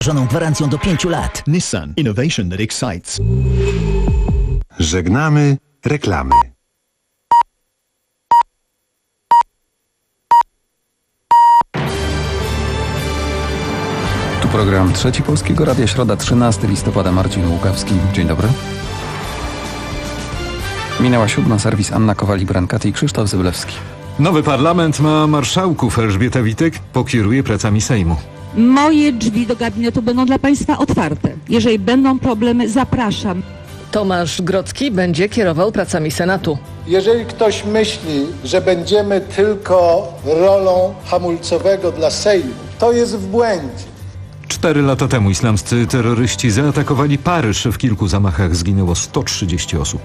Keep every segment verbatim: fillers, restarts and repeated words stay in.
żoną gwarancją do pięciu lat. Nissan. Innovation that excites. Żegnamy reklamy. Tu program Trzeci Polskiego Radia, środa trzynastego listopada, Marcin Łukawski. Dzień dobry. Minęła siódma, serwis Anna Kowalik-Brankaty i Krzysztof Zyblewski. Nowy parlament ma marszałków. Elżbieta Witek pokieruje pracami Sejmu. Moje drzwi do gabinetu będą dla Państwa otwarte. Jeżeli będą problemy, zapraszam. Tomasz Grodzki będzie kierował pracami Senatu. Jeżeli ktoś myśli, że będziemy tylko rolą hamulcowego dla Sejmu, to jest w błędzie. Cztery lata temu islamscy terroryści zaatakowali Paryż. W kilku zamachach zginęło sto trzydzieści osób.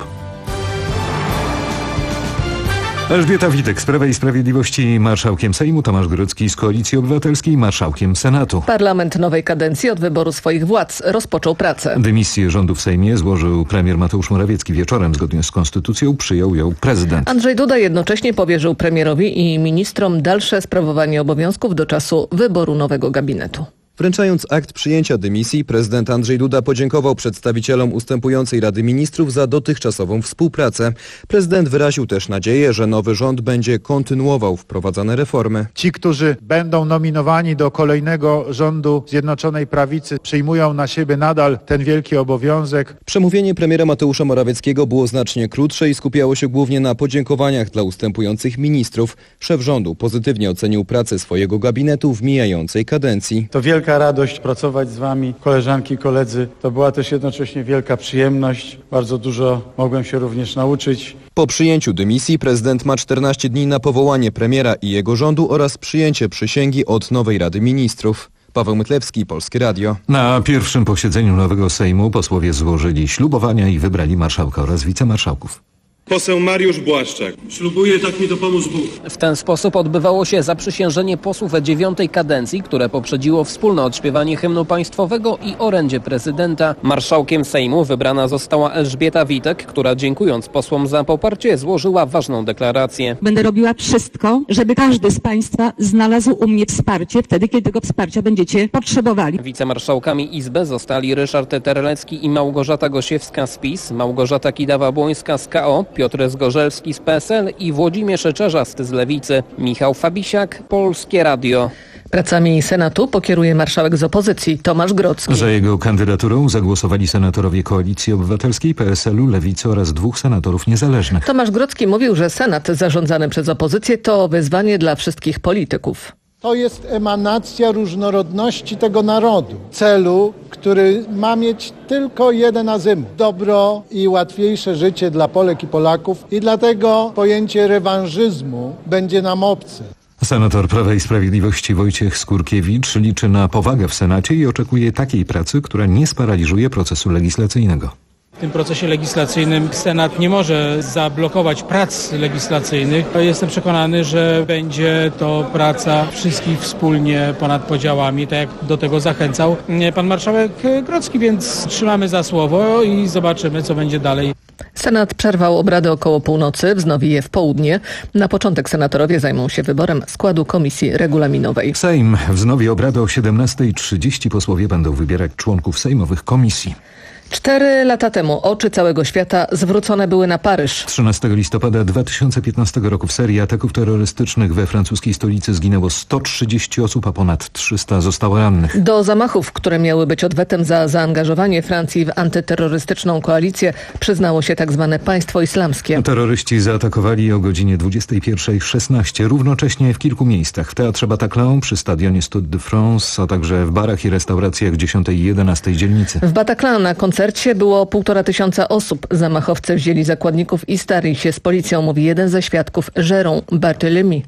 Elżbieta Witek z Prawa i Sprawiedliwości marszałkiem Sejmu, Tomasz Grodzki z Koalicji Obywatelskiej marszałkiem Senatu. Parlament nowej kadencji od wyboru swoich władz rozpoczął pracę. Dymisję rządu w Sejmie złożył premier Mateusz Morawiecki wieczorem. Zgodnie z konstytucją przyjął ją prezydent. Andrzej Duda jednocześnie powierzył premierowi i ministrom dalsze sprawowanie obowiązków do czasu wyboru nowego gabinetu. Wręczając akt przyjęcia dymisji, prezydent Andrzej Duda podziękował przedstawicielom ustępującej Rady Ministrów za dotychczasową współpracę. Prezydent wyraził też nadzieję, że nowy rząd będzie kontynuował wprowadzane reformy. Ci, którzy będą nominowani do kolejnego rządu Zjednoczonej Prawicy, przyjmują na siebie nadal ten wielki obowiązek. Przemówienie premiera Mateusza Morawieckiego było znacznie krótsze i skupiało się głównie na podziękowaniach dla ustępujących ministrów. Szef rządu pozytywnie ocenił pracę swojego gabinetu w mijającej kadencji. To wielka Wielka radość pracować z Wami, koleżanki i koledzy. To była też jednocześnie wielka przyjemność. Bardzo dużo mogłem się również nauczyć. Po przyjęciu dymisji prezydent ma czternaście dni na powołanie premiera i jego rządu oraz przyjęcie przysięgi od nowej Rady Ministrów. Paweł Mytlewski, Polskie Radio. Na pierwszym posiedzeniu nowego Sejmu posłowie złożyli ślubowania i wybrali marszałka oraz wicemarszałków. Poseł Mariusz Błaszczak. Ślubuję, tak mi dopomóż Bóg. W ten sposób odbywało się zaprzysiężenie posłów dziewiątej kadencji, które poprzedziło wspólne odśpiewanie hymnu państwowego i orędzie prezydenta. Marszałkiem Sejmu wybrana została Elżbieta Witek, która dziękując posłom za poparcie złożyła ważną deklarację. Będę robiła wszystko, żeby każdy z Państwa znalazł u mnie wsparcie wtedy, kiedy tego wsparcia będziecie potrzebowali. Wicemarszałkami Izby zostali Ryszard Terlecki i Małgorzata Gosiewska z PiS, Małgorzata Kidawa-Błońska z K O, Piotr Zgorzelski z P S L i Włodzimierz Czarzasty z Lewicy. Michał Fabisiak, Polskie Radio. Pracami Senatu pokieruje marszałek z opozycji Tomasz Grodzki. Za jego kandydaturą zagłosowali senatorowie Koalicji Obywatelskiej, P S L u, Lewicy oraz dwóch senatorów niezależnych. Tomasz Grodzki mówił, że Senat zarządzany przez opozycję to wyzwanie dla wszystkich polityków. To jest emanacja różnorodności tego narodu, celu, który ma mieć tylko jeden azymut. Dobro i łatwiejsze życie dla Polek i Polaków i dlatego pojęcie rewanżyzmu będzie nam obce. Senator Prawa i Sprawiedliwości Wojciech Skurkiewicz liczy na powagę w Senacie i oczekuje takiej pracy, która nie sparaliżuje procesu legislacyjnego. W tym procesie legislacyjnym Senat nie może zablokować prac legislacyjnych. Jestem przekonany, że będzie to praca wszystkich wspólnie ponad podziałami, tak jak do tego zachęcał pan marszałek Grodzki, więc trzymamy za słowo i zobaczymy, co będzie dalej. Senat przerwał obrady około północy, wznowi je w południe. Na początek senatorowie zajmą się wyborem składu komisji regulaminowej. Sejm wznowi obrady o siedemnastej trzydzieści. Posłowie będą wybierać członków sejmowych komisji. Cztery lata temu oczy całego świata zwrócone były na Paryż. trzynastego listopada dwa tysiące piętnastego roku w serii ataków terrorystycznych we francuskiej stolicy zginęło sto trzydzieści osób, a ponad trzysta zostało rannych. Do zamachów, które miały być odwetem za zaangażowanie Francji w antyterrorystyczną koalicję, przyznało się tzw. państwo islamskie. Terroryści zaatakowali o godzinie dwudziestej pierwszej szesnaście równocześnie w kilku miejscach. W Teatrze Bataclan, przy stadionie Stade de France, a także w barach i restauracjach dziesiątej i jedenastej dzielnicy. W Bataclan na koncercie było półtora tysiąca osób. Zamachowcy wzięli zakładników i starli się z policją, mówi jeden ze świadków, Jérôme Barthélemy.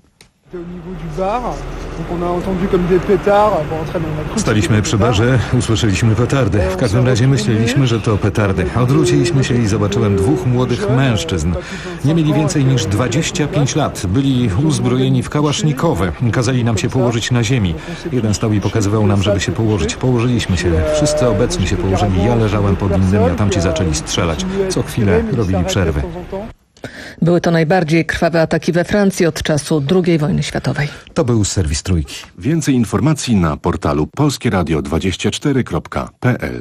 Staliśmy przy barze, usłyszeliśmy petardy. W każdym razie myśleliśmy, że to petardy. Odwróciliśmy się i zobaczyłem dwóch młodych mężczyzn. Nie mieli więcej niż dwadzieścia pięć lat. Byli uzbrojeni w kałasznikowe. Kazali nam się położyć na ziemi. Jeden stał i pokazywał nam, żeby się położyć. Położyliśmy się. Wszyscy obecni się położyli. Ja leżałem pod innymi, a tamci zaczęli strzelać. Co chwilę robili przerwy. Były to najbardziej krwawe ataki we Francji od czasu drugiej wojny światowej. To był serwis Trójki. Więcej informacji na portalu polskie radio dwadzieścia cztery kropka p l.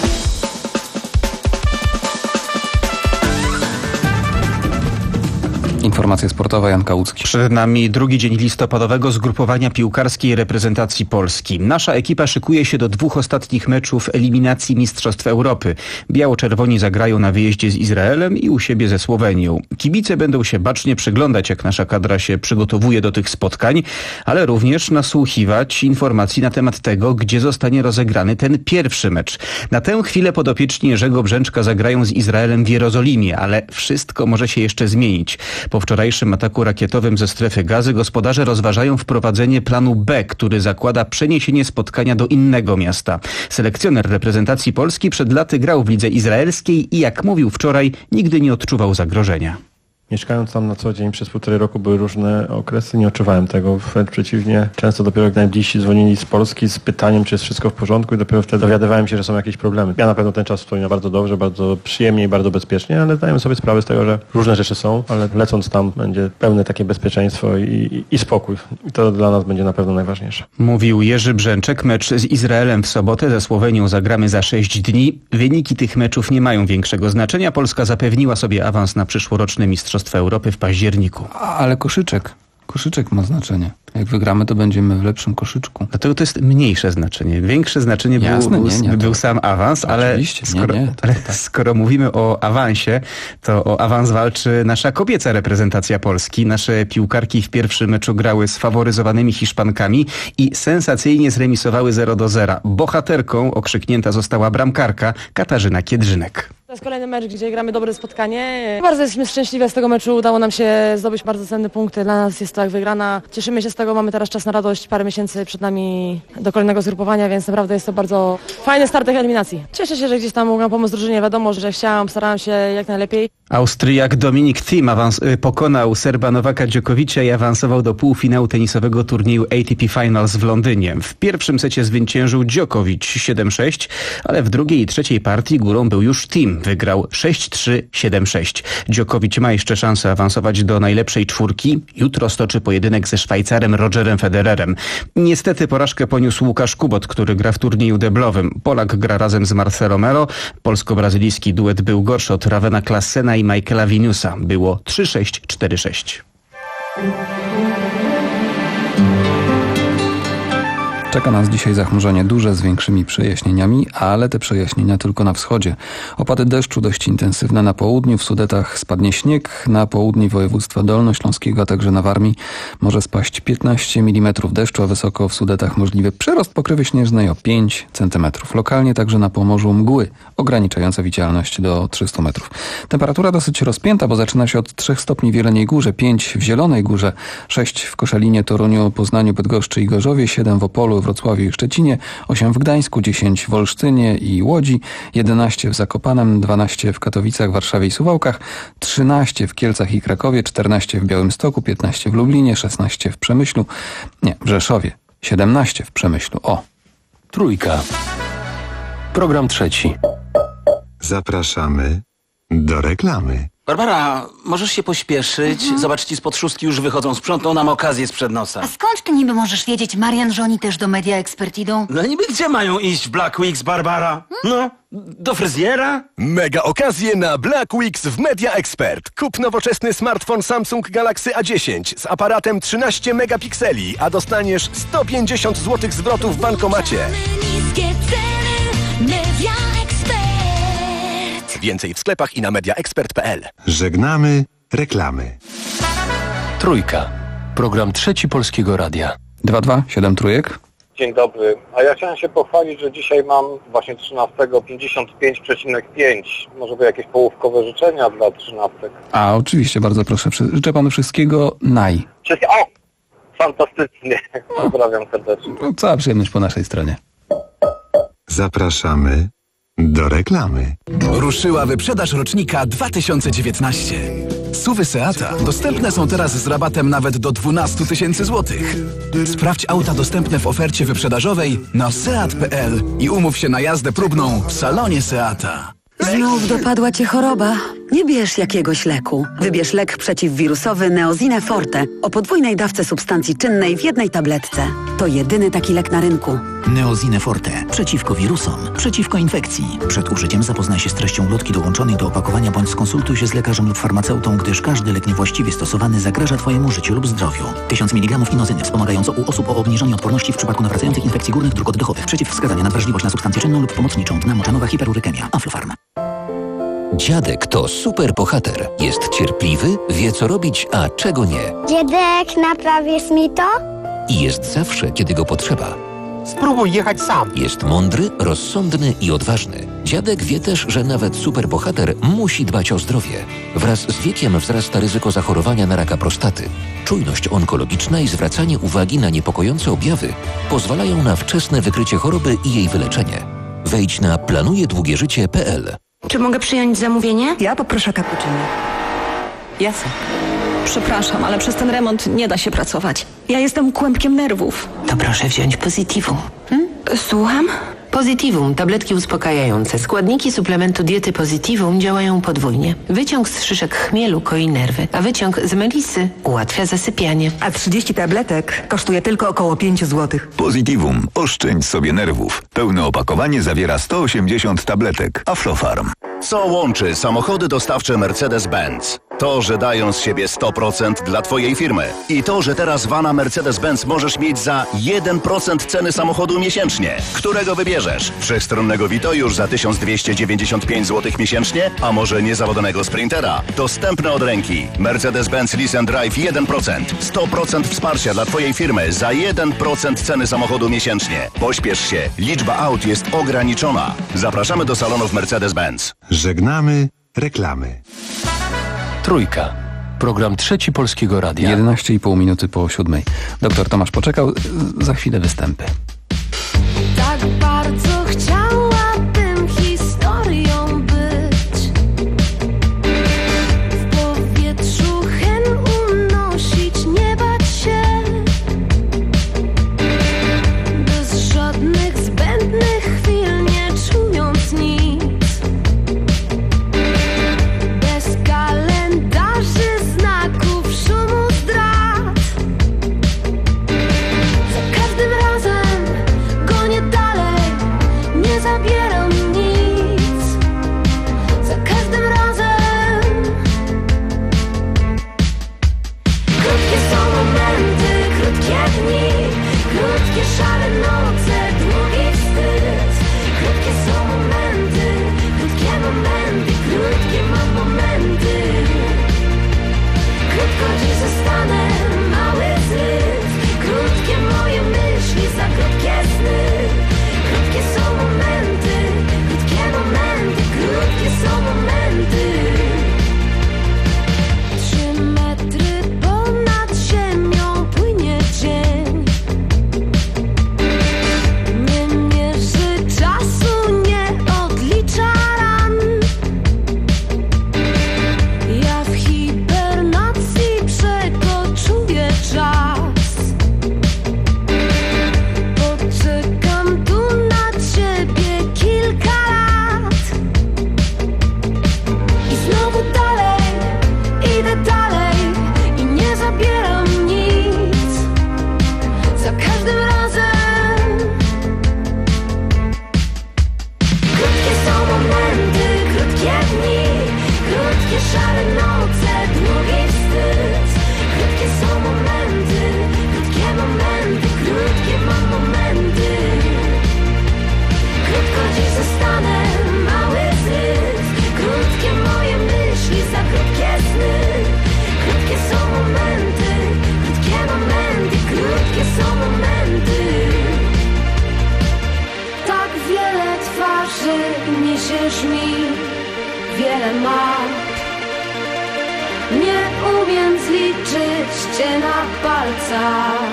Informacje sportowe, Jan Kałucki. Przed nami drugi dzień listopadowego zgrupowania piłkarskiej reprezentacji Polski. Nasza ekipa szykuje się do dwóch ostatnich meczów eliminacji Mistrzostw Europy. Biało-czerwoni zagrają na wyjeździe z Izraelem i u siebie ze Słowenią. Kibice będą się bacznie przyglądać, jak nasza kadra się przygotowuje do tych spotkań, ale również nasłuchiwać informacji na temat tego, gdzie zostanie rozegrany ten pierwszy mecz. Na tę chwilę podopieczni Jerzego Brzęczka zagrają z Izraelem w Jerozolimie, ale wszystko może się jeszcze zmienić. Po wczorajszym ataku rakietowym ze strefy Gazy gospodarze rozważają wprowadzenie planu B, który zakłada przeniesienie spotkania do innego miasta. Selekcjoner reprezentacji Polski przed laty grał w lidze izraelskiej i jak mówił wczoraj, nigdy nie odczuwał zagrożenia. Mieszkając tam na co dzień przez półtorej roku były różne okresy, nie odczuwałem tego, wręcz przeciwnie. Często dopiero jak najbliżsi dzwonili z Polski z pytaniem, czy jest wszystko w porządku i dopiero wtedy dowiadywałem się, że są jakieś problemy. Ja na pewno ten czas wspominam bardzo dobrze, bardzo przyjemnie i bardzo bezpiecznie, ale zdajemy sobie sprawę z tego, że różne rzeczy są, ale lecąc tam będzie pełne takie bezpieczeństwo i, i, i spokój. I to dla nas będzie na pewno najważniejsze. Mówił Jerzy Brzęczek. Mecz z Izraelem w sobotę, ze Słowenią zagramy za sześć dni. Wyniki tych meczów nie mają większego znaczenia. Polska zapewniła sobie awans na przyszłoroczne Mistrzostwa Europy w październiku. Ale koszyczek. Koszyczek ma znaczenie. Jak wygramy, to będziemy w lepszym koszyczku. Dlatego to jest mniejsze znaczenie. Większe znaczenie Jasne, był, nie, nie, był to... sam awans, ale, Oczywiście, skoro, nie, nie, to, ale to tak. skoro mówimy o awansie, to o awans walczy nasza kobieca reprezentacja Polski. Nasze piłkarki w pierwszym meczu grały z faworyzowanymi Hiszpankami i sensacyjnie zremisowały zero do zera. Bohaterką okrzyknięta została bramkarka Katarzyna Kiedrzynek. To jest kolejny mecz, gdzie gramy dobre spotkanie. Bardzo jesteśmy szczęśliwi z tego meczu. Udało nam się zdobyć bardzo cenne punkty. Dla nas jest to jak wygrana. Cieszymy się z tego. Mamy teraz czas na radość. Parę miesięcy przed nami do kolejnego zgrupowania, więc naprawdę jest to bardzo fajny start tych eliminacji. Cieszę się, że gdzieś tam mogłam pomóc drużynie. Wiadomo, że chciałam, starałam się jak najlepiej. Austriak Dominik Thiem awans, y, pokonał Serba Nowaka Dżokowicza i awansował do półfinału tenisowego turnieju A T P Finals w Londynie. W pierwszym secie zwyciężył Dżokowicz siedem sześć, ale w drugiej i trzeciej partii górą był już Thiem. Wygrał sześć trzy, siedem sześć. Dżokowicz ma jeszcze szansę awansować do najlepszej czwórki. Jutro stoczy pojedynek ze Szwajcarem Rogerem Federerem. Niestety porażkę poniósł Łukasz Kubot, który gra w turnieju deblowym. Polak gra razem z Marcelo Melo. Polsko-brazylijski duet był gorszy od Ravena Klassena i Michaela Winiusa. Było trzy sześć, cztery sześć. Czeka nas dzisiaj zachmurzenie duże z większymi przejaśnieniami, ale te przejaśnienia tylko na wschodzie. Opady deszczu dość intensywne na południu, w Sudetach spadnie śnieg, na południu województwa dolnośląskiego, a także na Warmii może spaść piętnaście milimetrów deszczu, a wysoko w Sudetach możliwy przyrost pokrywy śnieżnej o pięć centymetrów. Lokalnie także na Pomorzu mgły ograniczające widzialność do trzystu metrów. Temperatura dosyć rozpięta, bo zaczyna się od trzech stopni w Jeleniej Górze, pięć w Zielonej Górze, sześć w Koszalinie, Toruniu, Poznaniu, Bydgoszczy i Gorzowie, siedem w Opolu, Wrocławiu i Szczecinie, osiem w Gdańsku, dziesięć w Olsztynie i Łodzi, jedenaście w Zakopanem, dwanaście w Katowicach, Warszawie i Suwałkach, trzynaście w Kielcach i Krakowie, czternaście w Białymstoku, piętnaście w Lublinie, szesnaście w Przemyślu, nie, w Rzeszowie, siedemnaście w Przemyślu. O! Trójka. Program trzeci. Zapraszamy do reklamy. Barbara, możesz się pośpieszyć? Mhm. Zobacz, ci spod szóstki już wychodzą. Sprzątną nam okazję sprzed nosa. A skąd ty niby możesz wiedzieć, Marian, że oni też do Media Expert idą? No niby gdzie mają iść w Black Weeks, Barbara? No, do fryzjera? Mega okazje na Black Weeks w Media Expert. Kup nowoczesny smartfon Samsung Galaxy A dziesięć z aparatem trzynaście megapikseli, a dostaniesz sto pięćdziesiąt złotych zwrotu w bankomacie. Media Expert. Więcej w sklepach i na media expert kropka p l. Żegnamy reklamy. Trójka. Program trzeci Polskiego Radia. dwa dwa siedem trójek. Dzień dobry. A ja chciałem się pochwalić, że dzisiaj mam właśnie trzynastego pięćdziesiąt pięć przecinek pięć. Może by jakieś połówkowe życzenia dla trzynastek. A oczywiście, bardzo proszę. Życzę panu wszystkiego naj. Wszystkie... O! Fantastycznie. Pozdrawiam serdecznie. No, cała przyjemność po naszej stronie. Zapraszamy do reklamy. Ruszyła wyprzedaż rocznika dwa tysiące dziewiętnaście. SUVy Seata dostępne są teraz z rabatem nawet do dwanaście tysięcy złotych. Sprawdź auta dostępne w ofercie wyprzedażowej na seat kropka p l i umów się na jazdę próbną w salonie Seata. Znów dopadła cię choroba. Nie bierz jakiegoś leku. Wybierz lek przeciwwirusowy Neozine Forte o podwójnej dawce substancji czynnej w jednej tabletce. To jedyny taki lek na rynku. Neozine Forte. Przeciwko wirusom, przeciwko infekcji. Przed użyciem zapoznaj się z treścią ulotki dołączonej do opakowania bądź skonsultuj się z lekarzem lub farmaceutą, gdyż każdy lek niewłaściwie stosowany zagraża Twojemu życiu lub zdrowiu. tysiąc miligramów inozyny wspomagająco u osób o obniżonej odporności w przypadku nawracających infekcji górnych dróg oddechowych. Przeciwwskazania na wrażliwość na substancję czynną lub pomocniczą dna moczanowa hiperurykemia. Aflofarm. Dziadek to super bohater. Jest cierpliwy, wie co robić, a czego nie. Dziadek, naprawisz mi to? I jest zawsze, kiedy go potrzeba. Spróbuj jechać sam. Jest mądry, rozsądny i odważny. Dziadek wie też, że nawet superbohater musi dbać o zdrowie. Wraz z wiekiem wzrasta ryzyko zachorowania na raka prostaty. Czujność onkologiczna i zwracanie uwagi na niepokojące objawy pozwalają na wczesne wykrycie choroby i jej wyleczenie. Wejdź na planujedługieżycie kropka p l. Czy mogę przyjąć zamówienie? Ja poproszę cappuccino. Jasne. Przepraszam, ale przez ten remont nie da się pracować. Ja jestem kłębkiem nerwów. To proszę wziąć Positivum. Hmm? Słucham? Positivum, tabletki uspokajające. Składniki suplementu diety Positivum działają podwójnie. Wyciąg z szyszek chmielu koi nerwy, a wyciąg z melisy ułatwia zasypianie. A trzydzieści tabletek kosztuje tylko około pięć złotych. Positivum. Oszczędź sobie nerwów. Pełne opakowanie zawiera sto osiemdziesiąt tabletek. Aflofarm. Co łączy samochody dostawcze Mercedes-Benz? To, że dają z siebie sto procent dla Twojej firmy. I to, że teraz vana Mercedes-Benz możesz mieć za jeden procent ceny samochodu miesięcznie. Którego wybierzesz? Wszechstronnego Vito już za tysiąc dwieście dziewięćdziesiąt pięć złotych miesięcznie? A może niezawodzonego Sprintera? Dostępne od ręki. Mercedes-Benz Lease and Drive jeden procent. sto procent wsparcia dla Twojej firmy za jeden procent ceny samochodu miesięcznie. Pośpiesz się. Liczba aut jest ograniczona. Zapraszamy do salonów Mercedes-Benz. Żegnamy reklamy. Trójka. Program Trzeci Polskiego Radia. jedenaście i pół minuty po siódmej. Doktor Tomasz poczekał. Za chwilę występy. Tak bardzo chciałabym historią być. W powietrzu hen unosić, nie bać się. Bez żadnych zbędnych chwil, nie czując nic. Bez kalendarzy, znaków, szumu, zdrad. Za każdym razem gonię dalej, nie zabieram nic. Za każdym razem. Krótkie są momenty, krótkie dni, krótkie szare noce, długi wstyd. Krótkie są momenty, krótkie momenty, krótkie mam momenty. Krótko dziś zostanę, mały zryw. Krótkie moje myśli, za krótkie sny. Krótkie są momenty, krótkie momenty, krótkie są momenty. Trzy metry ponad ziemią płynie dzień. Nie mierzy czasu, nie odlicza ran. Ja w hibernacji przekoczuję czas. Poczekam tu na ciebie kilka lat. I znowu dalej, idę dalej i nie zabieram nic. Za każdym razem. Krótkie są momenty, krótkie dni, krótkie szare noce, długi wstyd. Krótkie są momenty, krótkie momenty, krótkie mam momenty. Krótko dziś zostanę, mały zryw. Krótkie moje myśli, za krótkie sny. Krótkie są momenty, krótkie momenty, krótkie są momenty. Tak wiele twarzy niesiesz mi, wiele map. Nie umiem zliczyć cię na palcach.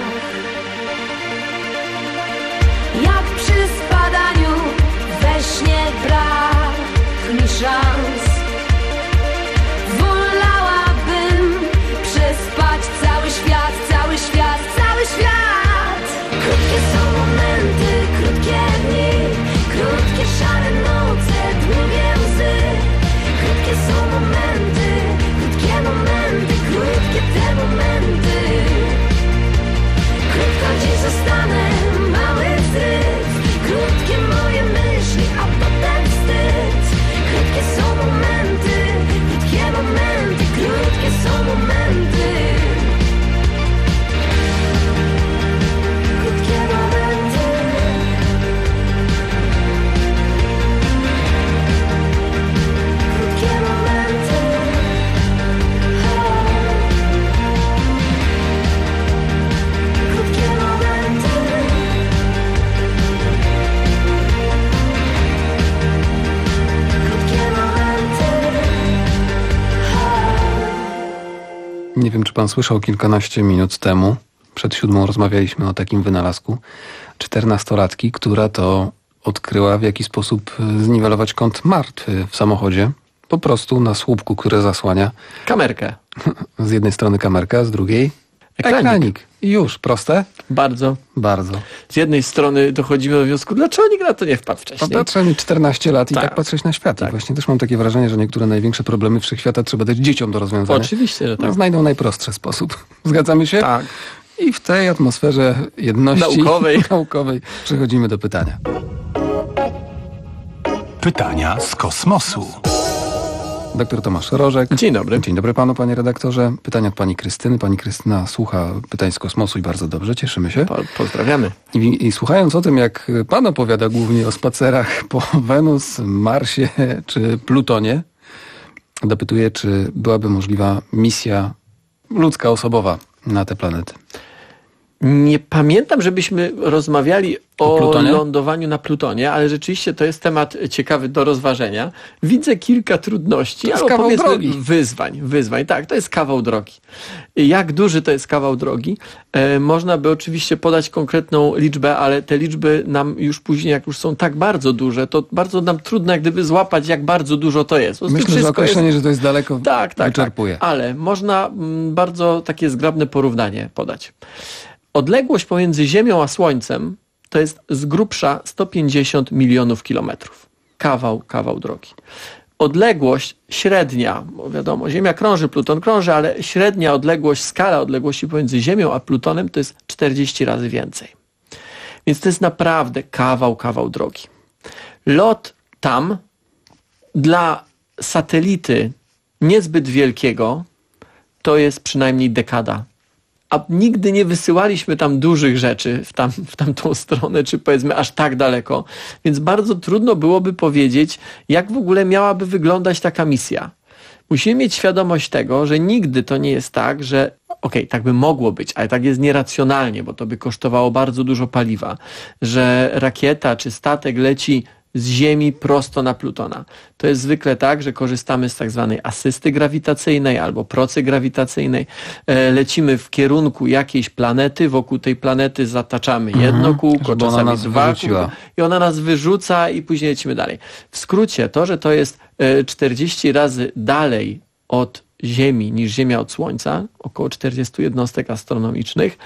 Jak przy spadaniu we śnie brak mi szans. Wolałabym przespać cały świat, cały świat, cały świat. Krótkie są momenty, krótkie dni, krótkie szare noce, długie łzy. Krótkie są momenty. Nie wiem, czy pan słyszał kilkanaście minut temu, przed siódmą rozmawialiśmy o takim wynalazku czternastolatki, która to odkryła, w jaki sposób zniwelować kąt martwy w samochodzie. Po prostu na słupku, który zasłania kamerkę. Z jednej strony kamerka, z drugiej ekranik. ekranik. I już, proste? Bardzo. Bardzo. Z jednej strony dochodzimy do wniosku, dlaczego nikt na to nie wpadł wcześniej? To trzeba mieć czternaście lat i tak, tak patrzeć na świat. Tak. I właśnie też mam takie wrażenie, że niektóre największe problemy wszechświata trzeba dać dzieciom do rozwiązania. Oczywiście, że tak. No, znajdą najprostszy sposób. Zgadzamy się? Tak. I w tej atmosferze jedności naukowej, naukowej przechodzimy do pytania. Pytania z kosmosu. Doktor Tomasz Rożek. Dzień dobry. Dzień dobry panu, panie redaktorze. Pytania od pani Krystyny. Pani Krystyna słucha pytań z kosmosu i bardzo dobrze, cieszymy się. Po, pozdrawiamy. I, I słuchając o tym, jak pan opowiada głównie o spacerach po Wenus, Marsie czy Plutonie, dopytuję, czy byłaby możliwa misja ludzka, osobowa na te planety. Nie pamiętam, żebyśmy rozmawiali o, o lądowaniu na Plutonie, ale rzeczywiście to jest temat ciekawy do rozważenia. Widzę kilka trudności, albo powiedzmy drogi. wyzwań. Wyzwań, tak, to jest kawał drogi. Jak duży to jest kawał drogi? E, można by oczywiście podać konkretną liczbę, ale te liczby nam już później, jak już są tak bardzo duże, to bardzo nam trudno jak gdyby złapać, jak bardzo dużo to jest. Myślę, że określenie, jest... że to jest daleko, tak, tak, wyczerpuje. Tak, ale można m, bardzo takie zgrabne porównanie podać. Odległość pomiędzy Ziemią a Słońcem to jest z grubsza sto pięćdziesiąt milionów kilometrów. Kawał, kawał drogi. Odległość średnia, bo wiadomo, Ziemia krąży, Pluton krąży, ale średnia odległość, skala odległości pomiędzy Ziemią a Plutonem to jest czterdzieści razy więcej. Więc to jest naprawdę kawał, kawał drogi. Lot tam dla satelity niezbyt wielkiego to jest przynajmniej dekada. A nigdy nie wysyłaliśmy tam dużych rzeczy w, tam, w tamtą stronę, czy powiedzmy aż tak daleko. Więc bardzo trudno byłoby powiedzieć, jak w ogóle miałaby wyglądać taka misja. Musimy mieć świadomość tego, że nigdy to nie jest tak, że okej, okay, tak by mogło być, ale tak jest nieracjonalnie, bo to by kosztowało bardzo dużo paliwa, że rakieta czy statek leci z Ziemi prosto na Plutona. To jest zwykle tak, że korzystamy z tak zwanej asysty grawitacyjnej albo procy grawitacyjnej. E, lecimy w kierunku jakiejś planety, wokół tej planety zataczamy jedno mhm, kółko, czasami dwa kółka i ona nas wyrzuca i później lecimy dalej. W skrócie to, że to jest e, czterdzieści razy dalej od Ziemi niż Ziemia od Słońca, około czterdzieści jednostek astronomicznych,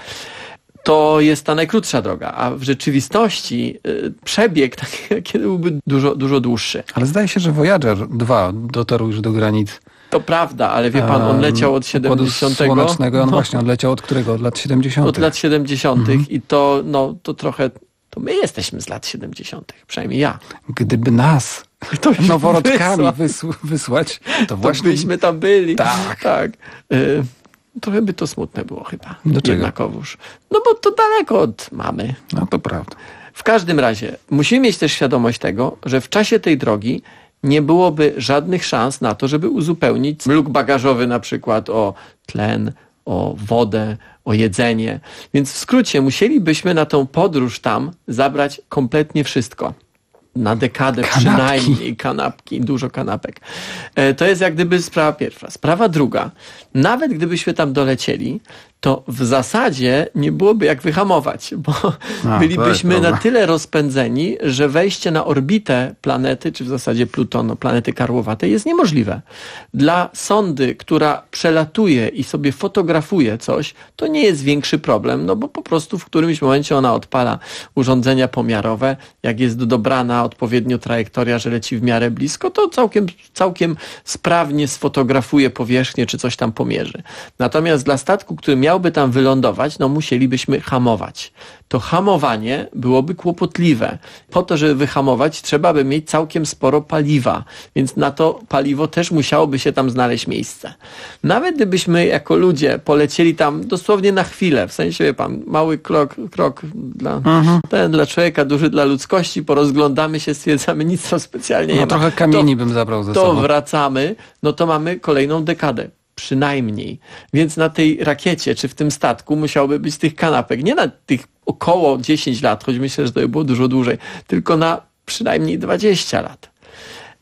to jest ta najkrótsza droga, a w rzeczywistości y, przebieg taki byłby dużo, dużo dłuższy. Ale zdaje się, że Voyager dwa dotarł już do granic. To prawda, ale wie pan, on leciał od siedemdziesiątego. Słonecznego, on no, właśnie odleciał od którego? Od lat siedemdziesiątych. Od lat siedemdziesiątych mhm. i to, no, to trochę, to my jesteśmy z lat siedemdziesiątych, przynajmniej ja. Gdyby nas to noworodkami wysł- wysłać, to, to właśnie... byśmy tam byli. Tak. tak. Y- Trochę by to smutne było chyba. Dlaczego? Jednakowoż. No bo to daleko od mamy. No to prawda. W każdym razie musimy mieć też świadomość tego, że w czasie tej drogi nie byłoby żadnych szans na to, żeby uzupełnić luk bagażowy na przykład o tlen, o wodę, o jedzenie. Więc w skrócie musielibyśmy na tą podróż tam zabrać kompletnie wszystko. Na dekadę kanapki. Przynajmniej kanapki, dużo kanapek. E, to jest jak gdyby sprawa pierwsza. Sprawa druga. Nawet gdybyśmy tam dolecieli, to w zasadzie nie byłoby jak wyhamować, bo A, bylibyśmy na tyle rozpędzeni, że wejście na orbitę planety, czy w zasadzie Plutonu, planety karłowatej jest niemożliwe. Dla sondy, która przelatuje i sobie fotografuje coś, to nie jest większy problem, no bo po prostu w którymś momencie ona odpala urządzenia pomiarowe, jak jest dobrana odpowiednio trajektoria, że leci w miarę blisko, to całkiem, całkiem sprawnie sfotografuje powierzchnię, czy coś tam pomierzy. Natomiast dla statku, który miałby tam wylądować, no musielibyśmy hamować. To hamowanie byłoby kłopotliwe. Po to, żeby wyhamować, trzeba by mieć całkiem sporo paliwa, więc na to paliwo też musiałoby się tam znaleźć miejsce. Nawet gdybyśmy jako ludzie polecieli tam dosłownie na chwilę, w sensie, wie pan, mały krok, krok dla, mhm. ten dla człowieka, duży dla ludzkości, porozglądamy się, stwierdzamy, nic tam specjalnie no, nie trochę ma. Trochę kamieni to, bym zabrał ze to sobą. To wracamy, no to mamy kolejną dekadę. Przynajmniej. Więc na tej rakiecie, czy w tym statku musiałoby być tych kanapek. Nie na tych około dziesięć lat, choć myślę, że to by było dużo dłużej, tylko na przynajmniej dwadzieścia lat.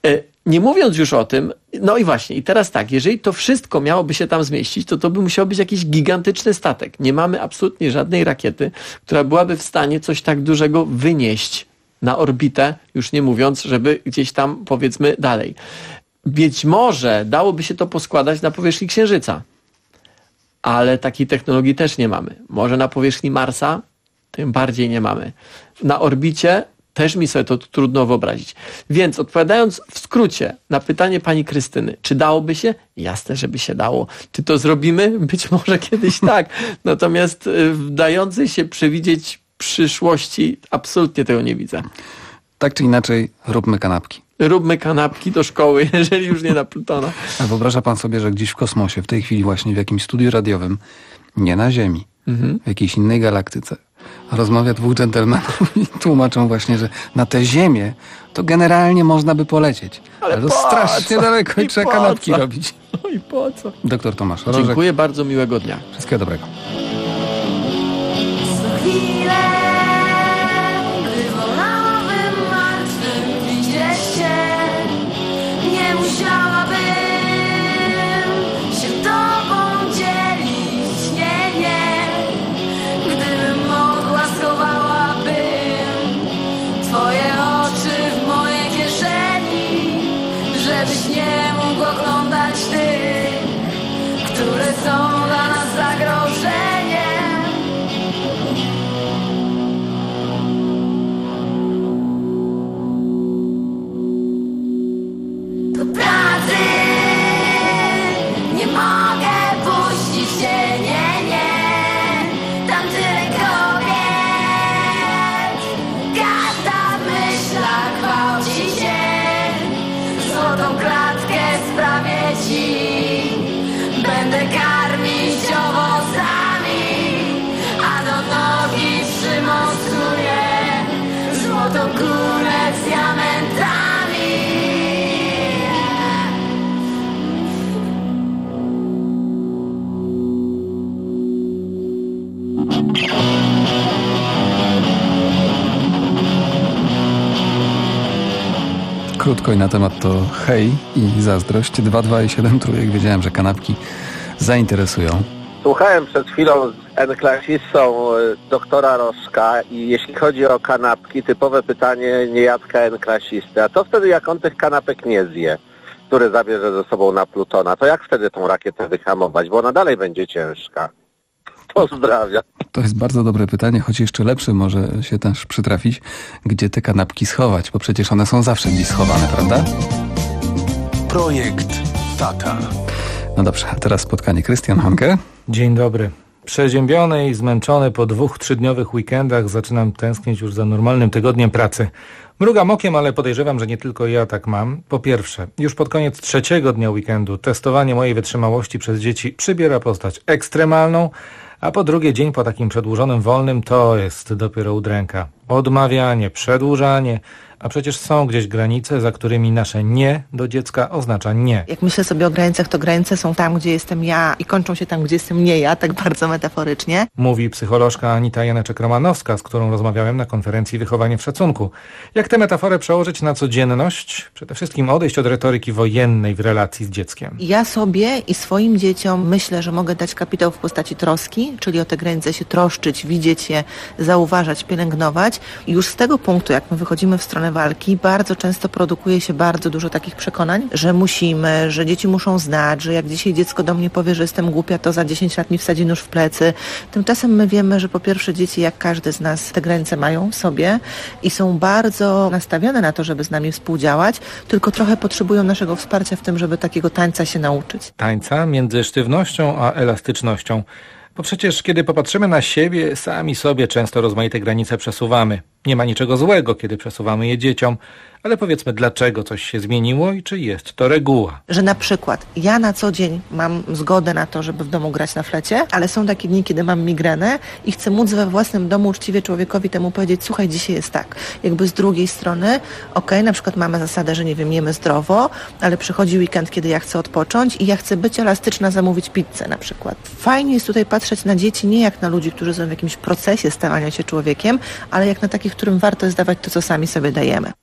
Nie mówiąc już o tym, no i właśnie, i teraz tak, jeżeli to wszystko miałoby się tam zmieścić, to to by musiał być jakiś gigantyczny statek. Nie mamy absolutnie żadnej rakiety, która byłaby w stanie coś tak dużego wynieść na orbitę, już nie mówiąc, żeby gdzieś tam, powiedzmy, dalej. Być może dałoby się to poskładać na powierzchni Księżyca, ale takiej technologii też nie mamy. Może na powierzchni Marsa? Tym bardziej nie mamy. Na orbicie też mi sobie to trudno wyobrazić. Więc odpowiadając w skrócie na pytanie pani Krystyny, czy dałoby się? Jasne, żeby się dało. Czy to zrobimy? Być może kiedyś tak. Natomiast w dającej się przewidzieć przyszłości absolutnie tego nie widzę. Tak czy inaczej, róbmy kanapki. Róbmy kanapki do szkoły, jeżeli już nie na Plutona. A wyobraża pan sobie, że gdzieś w kosmosie, w tej chwili właśnie w jakimś studiu radiowym, nie na Ziemi, mhm. w jakiejś innej galaktyce, rozmawia dwóch dżentelmenów i tłumaczą właśnie, że na tę Ziemię to generalnie można by polecieć. Ale, Ale to strasznie co? daleko i, I trzeba kanapki co? robić. No i po co? Doktor Tomasz Rożek. Dziękuję bardzo, miłego dnia. Wszystkiego dobrego. Żebyś nie mógł oglądać tych, które są dla nas zagrożeniem. Do pracy nie mogę puścić cię, nie, nie. Tam tyle kobiet, każda myśla gwałci cię. Złotą klatkę sprawię ci, będę karmić owocami, a do nogi przymocuję złotą kulę z diamentami. Krótko i na temat to hej i zazdrość. dwa dwa i siedem trójek. Wiedziałem, że kanapki zainteresują. Słuchałem przed chwilą z N-klasistą doktora Rożka i jeśli chodzi o kanapki, typowe pytanie niejadka N-klasisty. A co wtedy, jak on tych kanapek nie zje, które zabierze ze sobą na Plutona? To jak wtedy tą rakietę wyhamować? Bo ona dalej będzie ciężka. Pozdrawiam. To jest bardzo dobre pytanie, choć jeszcze lepsze może się też przytrafić, gdzie te kanapki schować, bo przecież one są zawsze gdzieś schowane, prawda? Projekt Tata. No dobrze, a teraz spotkanie. Krystian Honke. Dzień dobry. Przeziębiony i zmęczony po dwóch, trzydniowych weekendach zaczynam tęsknić już za normalnym tygodniem pracy. Mrugam okiem, ale podejrzewam, że nie tylko ja tak mam. Po pierwsze, już pod koniec trzeciego dnia weekendu testowanie mojej wytrzymałości przez dzieci przybiera postać ekstremalną, a po drugie, dzień po takim przedłużonym wolnym to jest dopiero udręka. Odmawianie, przedłużanie, a przecież są gdzieś granice, za którymi nasze nie do dziecka oznacza nie. Jak myślę sobie o granicach, to granice są tam, gdzie jestem ja i kończą się tam, gdzie jestem nie ja, tak bardzo metaforycznie. Mówi psycholożka Anita Janeczek-Romanowska, z którą rozmawiałem na konferencji Wychowanie w Szacunku. Jak tę metaforę przełożyć na codzienność? Przede wszystkim odejść od retoryki wojennej w relacji z dzieckiem. Ja sobie i swoim dzieciom myślę, że mogę dać kapitał w postaci troski, czyli o te granice się troszczyć, widzieć je, zauważać, pielęgnować. I już z tego punktu, jak my wychodzimy w stronę walki, bardzo często produkuje się bardzo dużo takich przekonań, że musimy, że dzieci muszą znać, że jak dzisiaj dziecko do mnie powie, że jestem głupia, to za dziesięć lat mi wsadzi nóż w plecy. Tymczasem my wiemy, że po pierwsze dzieci, jak każdy z nas, te granice mają w sobie i są bardzo nastawione na to, żeby z nami współdziałać, tylko trochę potrzebują naszego wsparcia w tym, żeby takiego tańca się nauczyć. Tańca między sztywnością a elastycznością. Bo przecież kiedy popatrzymy na siebie, sami sobie często rozmaite granice przesuwamy. Nie ma niczego złego, kiedy przesuwamy je dzieciom, ale powiedzmy, dlaczego coś się zmieniło i czy jest to reguła. Że na przykład ja na co dzień mam zgodę na to, żeby w domu grać na flecie, ale są takie dni, kiedy mam migrenę i chcę móc we własnym domu uczciwie człowiekowi temu powiedzieć, słuchaj, dzisiaj jest tak. Jakby z drugiej strony, okej, okay, na przykład mamy zasadę, że nie wiem, jemy zdrowo, ale przychodzi weekend, kiedy ja chcę odpocząć i ja chcę być elastyczna, zamówić pizzę na przykład. Fajnie jest tutaj patrzeć na dzieci nie jak na ludzi, którzy są w jakimś procesie stawania się człowiekiem, ale jak na takich, którym warto jest dawać to, co sami sobie dajemy.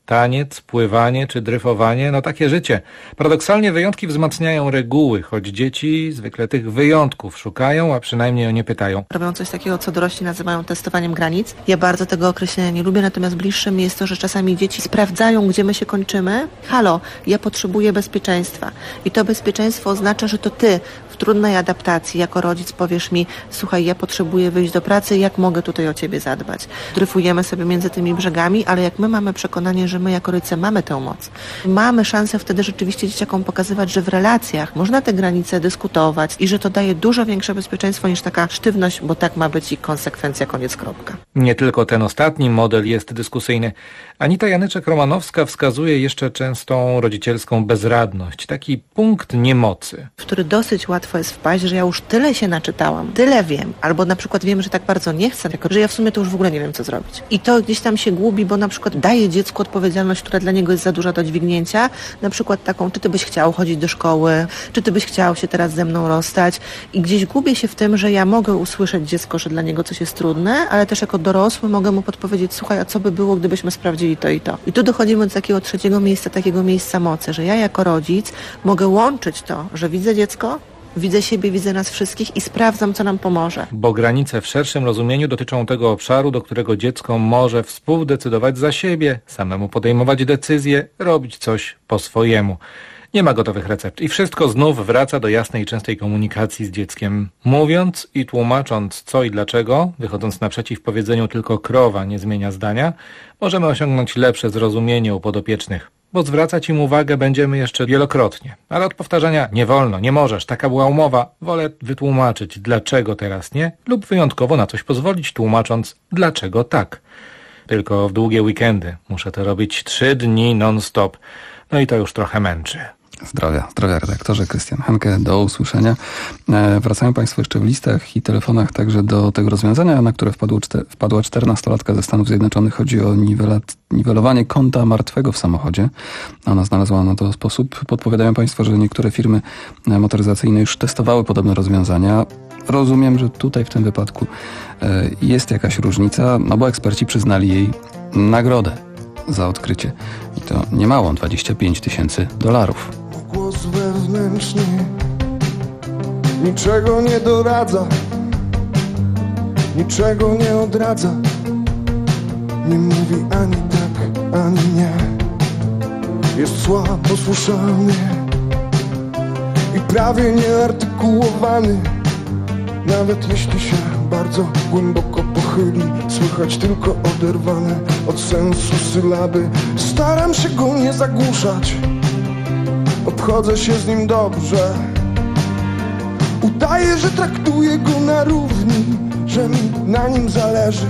Taniec, pływanie czy dryfowanie, no takie życie. Paradoksalnie wyjątki wzmacniają reguły, choć dzieci zwykle tych wyjątków szukają, a przynajmniej o nie pytają. Robią coś takiego, co dorośli nazywają testowaniem granic. Ja bardzo tego określenia nie lubię, natomiast bliższe mi jest to, że czasami dzieci sprawdzają, gdzie my się kończymy. Halo, ja potrzebuję bezpieczeństwa. I to bezpieczeństwo oznacza, że to ty w trudnej adaptacji jako rodzic powiesz mi, słuchaj, ja potrzebuję wyjść do pracy, jak mogę tutaj o ciebie zadbać. Dryfujemy sobie między tymi brzegami, ale jak my mamy przekonanie, że my jako rodzice mamy tę moc, mamy szansę wtedy rzeczywiście dzieciakom pokazywać, że w relacjach można te granice dyskutować i że to daje dużo większe bezpieczeństwo niż taka sztywność, bo tak ma być i konsekwencja, koniec, kropka. Nie tylko ten ostatni model jest dyskusyjny. Anita Janyczek-Romanowska wskazuje jeszcze częstą rodzicielską bezradność, taki punkt niemocy, w który dosyć łatwo jest wpaść, że ja już tyle się naczytałam, tyle wiem, albo na przykład wiem, że tak bardzo nie chcę, że ja w sumie to już w ogóle nie wiem, co zrobić. I to gdzieś tam się gubi, bo na przykład daje dziecku odpowiedzialność, która dla niego jest za duża do dźwignięcia, na przykład taką, czy ty byś chciał chodzić do szkoły, czy ty byś chciał się teraz ze mną rozstać i gdzieś gubię się w tym, że ja mogę usłyszeć dziecko, że dla niego coś jest trudne, ale też jako dorosły mogę mu podpowiedzieć, słuchaj, a co by było, gdybyśmy sprawdzili to i to. I tu dochodzimy do takiego trzeciego miejsca, takiego miejsca mocy, że ja jako rodzic mogę łączyć to, że widzę dziecko, widzę siebie, widzę nas wszystkich i sprawdzam, co nam pomoże. Bo granice w szerszym rozumieniu dotyczą tego obszaru, do którego dziecko może współdecydować za siebie, samemu podejmować decyzje, robić coś po swojemu. Nie ma gotowych recept i wszystko znów wraca do jasnej i częstej komunikacji z dzieckiem. Mówiąc i tłumacząc co i dlaczego, wychodząc naprzeciw powiedzeniu tylko krowa nie zmienia zdania, możemy osiągnąć lepsze zrozumienie u podopiecznych. Bo zwracać im uwagę będziemy jeszcze wielokrotnie. Ale od powtarzania nie wolno, nie możesz, taka była umowa, wolę wytłumaczyć, dlaczego teraz nie, lub wyjątkowo na coś pozwolić, tłumacząc, dlaczego tak. Tylko w długie weekendy muszę to robić trzy dni non-stop. No i to już trochę męczy. Zdrowia, zdrowia redaktorze. Krystian Hanke, do usłyszenia. E, wracają Państwo jeszcze w listach i telefonach także do tego rozwiązania, na które wpadło czter- wpadła czternastolatka ze Stanów Zjednoczonych. Chodzi o niwelat- niwelowanie kąta martwego w samochodzie. Ona znalazła na to sposób. Podpowiadają Państwo, że niektóre firmy motoryzacyjne już testowały podobne rozwiązania. Rozumiem, że tutaj w tym wypadku e, jest jakaś różnica, no bo eksperci przyznali jej nagrodę za odkrycie. I to niemałą, dwadzieścia pięć tysięcy dolarów. Głos wewnętrzny niczego nie doradza, niczego nie odradza, nie mówi ani tak, ani nie. Jest słabo słyszalny i prawie nieartykułowany. Nawet jeśli się bardzo głęboko pochyli, słychać tylko oderwane od sensu sylaby. Staram się go nie zagłuszać, obchodzę się z nim dobrze. Udaję, że traktuję go na równi, że mi na nim zależy.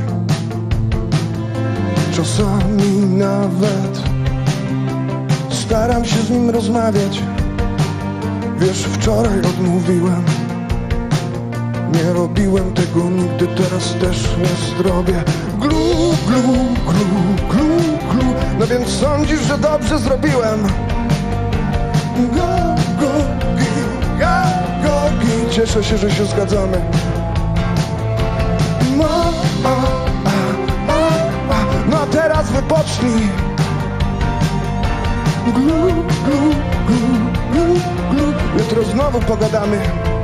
Czasami nawet staram się z nim rozmawiać. Wiesz, wczoraj odmówiłem, nie robiłem tego nigdy, teraz też nie zrobię. Glu, glu, glu, glu, glu. No więc sądzisz, że dobrze zrobiłem? Go, go, gi, go, go, gi. Cieszę się, że się zgadzamy. No, a, a, a, a. No a teraz wypocznij. Glu, glu, glu, glu, glu. Jutro znowu pogadamy.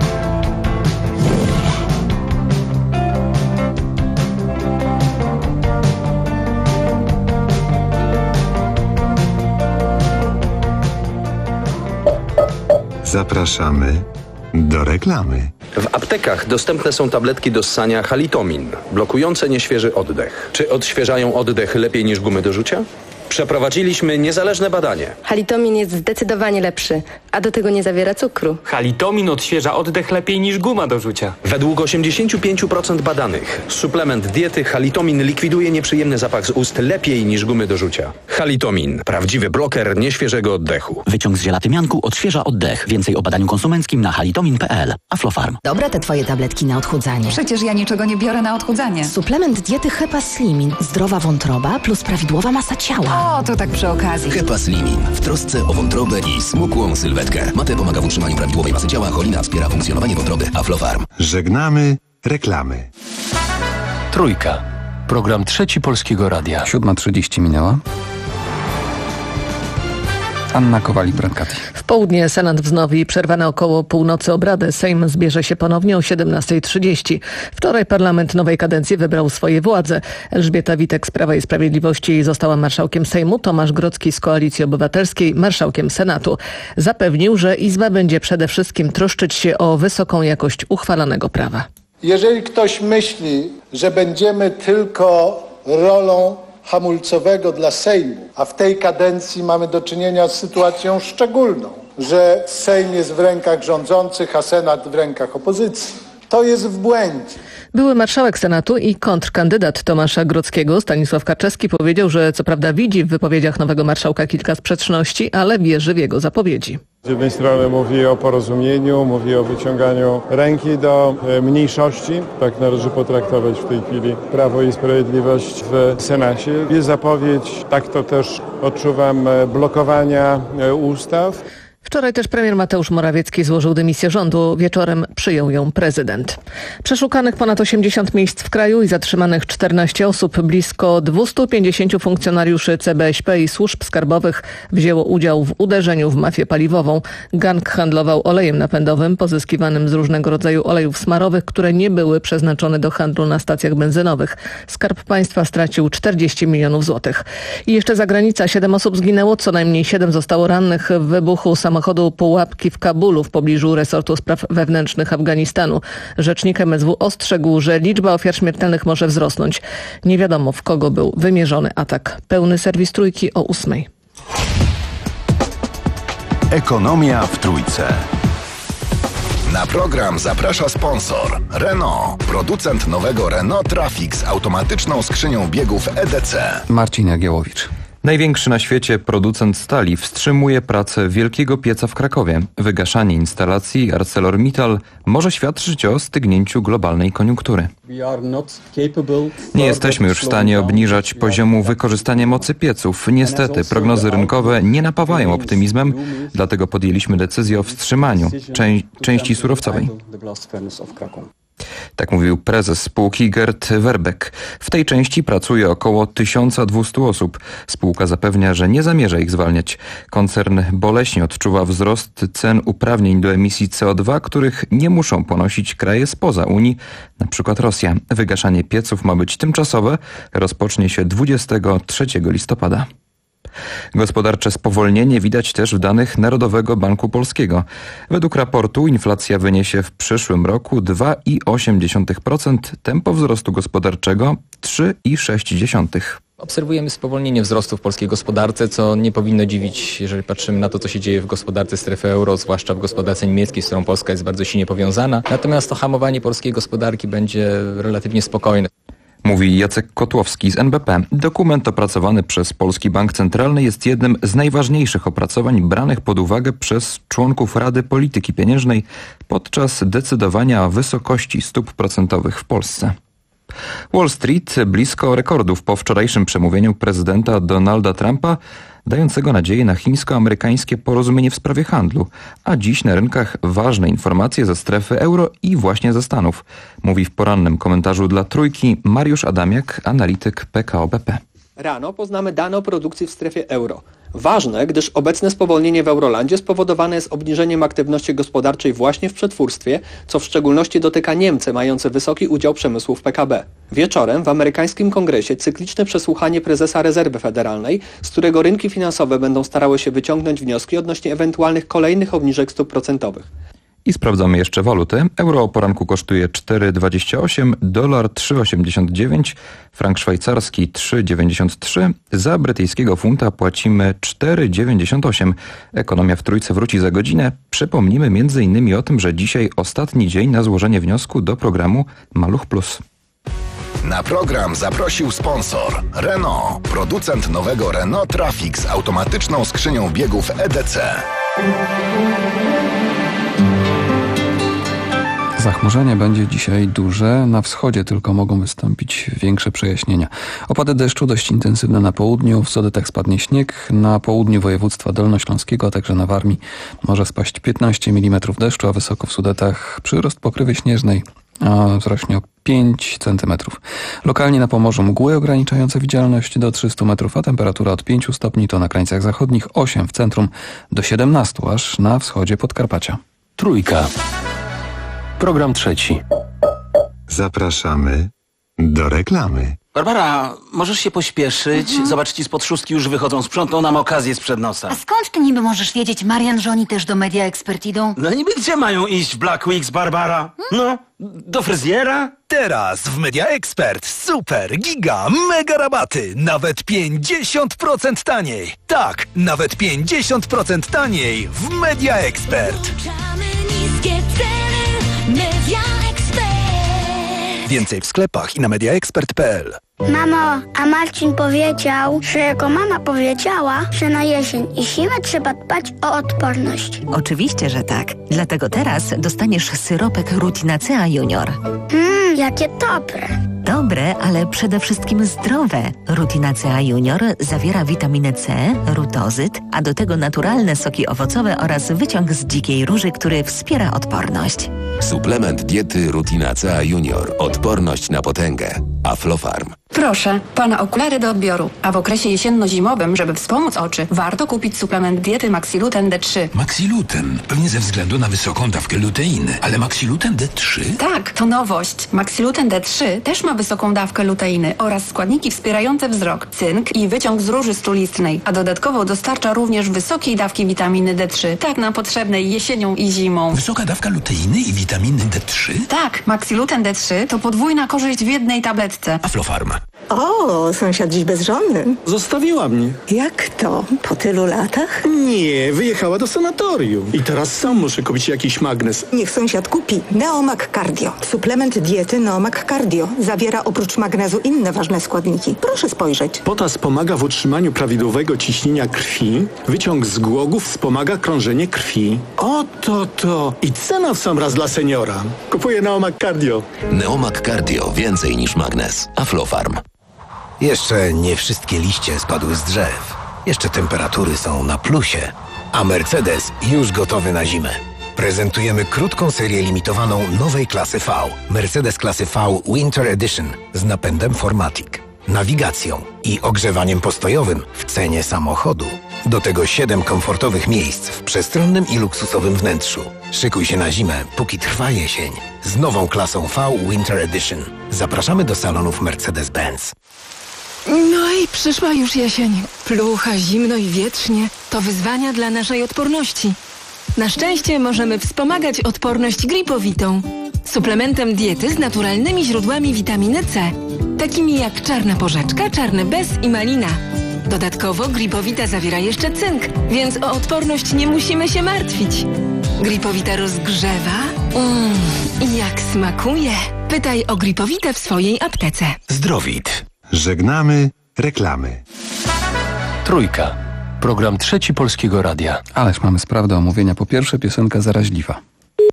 Zapraszamy do reklamy. W aptekach dostępne są tabletki do ssania Halitomin, blokujące nieświeży oddech. Czy odświeżają oddech lepiej niż gumy do rzucia? Przeprowadziliśmy niezależne badanie. Halitomin jest zdecydowanie lepszy, a do tego nie zawiera cukru. Halitomin odświeża oddech lepiej niż guma do rzucia. Według osiemdziesiąt pięć procent badanych suplement diety Halitomin likwiduje nieprzyjemny zapach z ust lepiej niż gumy do rzucia. Halitomin, prawdziwy bloker nieświeżego oddechu. Wyciąg z żelatymianku odświeża oddech. Więcej o badaniu konsumenckim na halitomin kropka p l. Aflofarm. Dobre te twoje tabletki na odchudzanie. Przecież ja niczego nie biorę na odchudzanie. Suplement diety Hepa Slimin. Zdrowa wątroba plus prawidłowa masa ciała. O, to tak przy okazji. Hepa Slimin. W trosce o wątrobę i smukłą sylwetkę. Mate pomaga w utrzymaniu prawidłowej masy ciała, cholina wspiera funkcjonowanie wątroby. Aflofarm. Żegnamy reklamy. Trójka. Program Trzeci Polskiego Radia. siódma trzydzieści minęła. Anna Kowalik-Brankati. W południe Senat wznowi przerwane około północy obrady. Sejm zbierze się ponownie o siedemnasta trzydzieści. Wczoraj parlament nowej kadencji wybrał swoje władze. Elżbieta Witek z Prawa i Sprawiedliwości została marszałkiem Sejmu, Tomasz Grodzki z Koalicji Obywatelskiej marszałkiem Senatu. Zapewnił, że Izba będzie przede wszystkim troszczyć się o wysoką jakość uchwalanego prawa. Jeżeli ktoś myśli, że będziemy tylko rolą hamulcowego dla Sejmu, a w tej kadencji mamy do czynienia z sytuacją szczególną, że Sejm jest w rękach rządzących, a Senat w rękach opozycji, to jest w błędzie. Były marszałek Senatu i kontrkandydat Tomasza Grodzkiego, Stanisław Karczewski, powiedział, że co prawda widzi w wypowiedziach nowego marszałka kilka sprzeczności, ale wierzy w jego zapowiedzi. Z jednej strony mówi o porozumieniu, mówi o wyciąganiu ręki do mniejszości. Tak należy potraktować w tej chwili Prawo i Sprawiedliwość w Senacie. Jest zapowiedź, tak to też odczuwam, blokowania ustaw. Wczoraj też premier Mateusz Morawiecki złożył dymisję rządu. Wieczorem przyjął ją prezydent. Przeszukanych ponad osiemdziesiąt miejsc w kraju i zatrzymanych czternaście osób. Blisko dwieście pięćdziesiąt funkcjonariuszy C B S P i służb skarbowych wzięło udział w uderzeniu w mafię paliwową. Gang handlował olejem napędowym pozyskiwanym z różnego rodzaju olejów smarowych, które nie były przeznaczone do handlu na stacjach benzynowych. Skarb Państwa stracił czterdzieści milionów złotych. I jeszcze zagranica. Siedem osób zginęło, co najmniej siedem zostało rannych w wybuchu samochodu Pułapki w Kabulu w pobliżu resortu spraw wewnętrznych Afganistanu. Rzecznik M S W ostrzegł, że liczba ofiar śmiertelnych może wzrosnąć. Nie wiadomo, w kogo był wymierzony atak. Pełny serwis Trójki o ósmej. Ekonomia w Trójce. Na program zaprasza sponsor Renault, producent nowego Renault Traffic z automatyczną skrzynią biegów E D C. Marcin Jagiełowicz. Największy na świecie producent stali wstrzymuje pracę wielkiego pieca w Krakowie. Wygaszanie instalacji ArcelorMittal może świadczyć o stygnięciu globalnej koniunktury. Nie jesteśmy już w stanie obniżać poziomu wykorzystania mocy pieców. Niestety prognozy rynkowe nie napawają optymizmem, dlatego podjęliśmy decyzję o wstrzymaniu czę- części surowcowej. Tak mówił prezes spółki Gert Werbeck. W tej części pracuje około tysiąc dwieście osób. Spółka zapewnia, że nie zamierza ich zwalniać. Koncern boleśnie odczuwa wzrost cen uprawnień do emisji C O dwa, których nie muszą ponosić kraje spoza Unii, na przykład Rosja. Wygaszanie pieców ma być tymczasowe, rozpocznie się dwudziestego trzeciego listopada. Gospodarcze spowolnienie widać też w danych Narodowego Banku Polskiego. Według raportu inflacja wyniesie w przyszłym roku dwa przecinek osiem procent, tempo wzrostu gospodarczego trzy przecinek sześć procent. Obserwujemy spowolnienie wzrostu w polskiej gospodarce, co nie powinno dziwić, jeżeli patrzymy na to, co się dzieje w gospodarce strefy euro, zwłaszcza w gospodarce niemieckiej, z którą Polska jest bardzo silnie powiązana. Natomiast to hamowanie polskiej gospodarki będzie relatywnie spokojne. Mówi Jacek Kotłowski z N B P. Dokument opracowany przez Polski Bank Centralny jest jednym z najważniejszych opracowań branych pod uwagę przez członków Rady Polityki Pieniężnej podczas decydowania o wysokości stóp procentowych w Polsce. Wall Street blisko rekordów po wczorajszym przemówieniu prezydenta Donalda Trumpa, dającego nadzieję na chińsko-amerykańskie porozumienie w sprawie handlu, a dziś na rynkach ważne informacje ze strefy euro i właśnie ze Stanów, mówi w porannym komentarzu dla Trójki Mariusz Adamiak, analityk P K O B P. Rano poznamy dane o produkcji w strefie euro. Ważne, gdyż obecne spowolnienie w Eurolandzie spowodowane jest obniżeniem aktywności gospodarczej właśnie w przetwórstwie, co w szczególności dotyka Niemcy, mające wysoki udział przemysłu w P K B. Wieczorem w amerykańskim kongresie cykliczne przesłuchanie prezesa Rezerwy Federalnej, z którego rynki finansowe będą starały się wyciągnąć wnioski odnośnie ewentualnych kolejnych obniżek stóp procentowych. I sprawdzamy jeszcze waluty. Euro o poranku kosztuje cztery dwadzieścia osiem, dolar trzy osiemdziesiąt dziewięć, frank szwajcarski trzy dziewięćdziesiąt trzy, za brytyjskiego funta płacimy cztery dziewięćdziesiąt osiem. Ekonomia w Trójce wróci za godzinę. Przypomnimy między innymi o tym, że dzisiaj ostatni dzień na złożenie wniosku do programu Maluch Plus. Na program zaprosił sponsor Renault, producent nowego Renault Traffic z automatyczną skrzynią biegów E D C. Zachmurzenie będzie dzisiaj duże, na wschodzie tylko mogą wystąpić większe przejaśnienia. Opady deszczu dość intensywne na południu, w Sudetach spadnie śnieg, na południu województwa dolnośląskiego, a także na Warmii może spaść piętnaście milimetrów deszczu, a wysoko w Sudetach przyrost pokrywy śnieżnej a wzrośnie o pięć centymetrów. Lokalnie na Pomorzu mgły ograniczające widzialność do trzystu metrów, a temperatura od pięciu stopni to na krańcach zachodnich, osiem w centrum, do siedemnastu aż na wschodzie Podkarpacia. Trójka. Program trzeci. Zapraszamy do reklamy. Barbara, możesz się pośpieszyć? Mhm. Zobacz, ci spod szóstki już wychodzą. Sprzątną nam okazję sprzed nosa. A skąd ty niby możesz wiedzieć, Marian, że oni też do Media Expert idą? No niby gdzie mają iść w Black Weeks, Barbara? No, do fryzjera? Teraz w Media Expert super, giga, mega rabaty. Nawet pięćdziesiąt procent taniej. Tak, nawet pięćdziesiąt procent taniej w Media Expert. Niskie ceny, Media Expert. Więcej w sklepach i na mediaexpert kropka p l. Mamo, a Marcin powiedział, że jego mama powiedziała, że na jesień i zimę trzeba dbać o odporność. Oczywiście, że tak. Dlatego teraz dostaniesz syropek Rutinacea Junior. Mmm, jakie dobre. Dobre, ale przede wszystkim zdrowe. Rutinacea Junior zawiera witaminę C, rutozyt, a do tego naturalne soki owocowe oraz wyciąg z dzikiej róży, który wspiera odporność. Suplement diety Rutinacea Junior. Odporność na potęgę. Aflofarm. Proszę, pana okulary do odbioru. A w okresie jesienno-zimowym, żeby wspomóc oczy, warto kupić suplement diety Maxiluten D trzy. Maxiluten? Pewnie ze względu na wysoką dawkę luteiny. Ale Maxiluten D trzy? Tak, to nowość. Maxiluten D trzy też ma wysoką dawkę luteiny oraz składniki wspierające wzrok, cynk i wyciąg z róży strulistnej, a dodatkowo dostarcza również wysokiej dawki witaminy D trzy, tak nam potrzebnej jesienią i zimą. Wysoka dawka luteiny i witaminy D trzy? Tak, Maxiluten D trzy to podwójna korzyść w jednej tabletce. Aflofarm. O, sąsiad dziś bez żony. Zostawiła mnie. Jak to? Po tylu latach? Nie, wyjechała do sanatorium. I teraz sam muszę kupić jakiś magnes. Niech sąsiad kupi Neomag Cardio. Suplement diety Neomag Cardio. Zawiera oprócz magnezu inne ważne składniki. Proszę spojrzeć. Potas pomaga w utrzymaniu prawidłowego ciśnienia krwi. Wyciąg z głogów wspomaga krążenie krwi. Oto to. I cena w sam raz dla seniora. Kupuję Neomag Cardio. Neomag Cardio. Więcej niż magnes. Aflofarm. Jeszcze nie wszystkie liście spadły z drzew. Jeszcze temperatury są na plusie. A Mercedes już gotowy na zimę. Prezentujemy krótką serię limitowaną nowej klasy V. Mercedes klasy V Winter Edition z napędem cztery matic, nawigacją i ogrzewaniem postojowym w cenie samochodu. Do tego siedem komfortowych miejsc w przestronnym i luksusowym wnętrzu. Szykuj się na zimę, póki trwa jesień. Z nową klasą V Winter Edition. Zapraszamy do salonów Mercedes-Benz. No i przyszła już jesień. Plucha, zimno i wietrznie. To wyzwania dla naszej odporności. Na szczęście możemy wspomagać odporność gripowitą. Suplementem diety z naturalnymi źródłami witaminy C. Takimi jak czarna porzeczka, czarny bez i malina. Dodatkowo gripowita zawiera jeszcze cynk, więc o odporność nie musimy się martwić. Gripowita rozgrzewa. Mmm, i jak smakuje. Pytaj o gripowitę w swojej aptece. Zdrowit. Żegnamy reklamy. Trójka. Program trzeci Polskiego Radia. Ależ mamy sprawę do omówienia. Po pierwsze, piosenka zaraźliwa.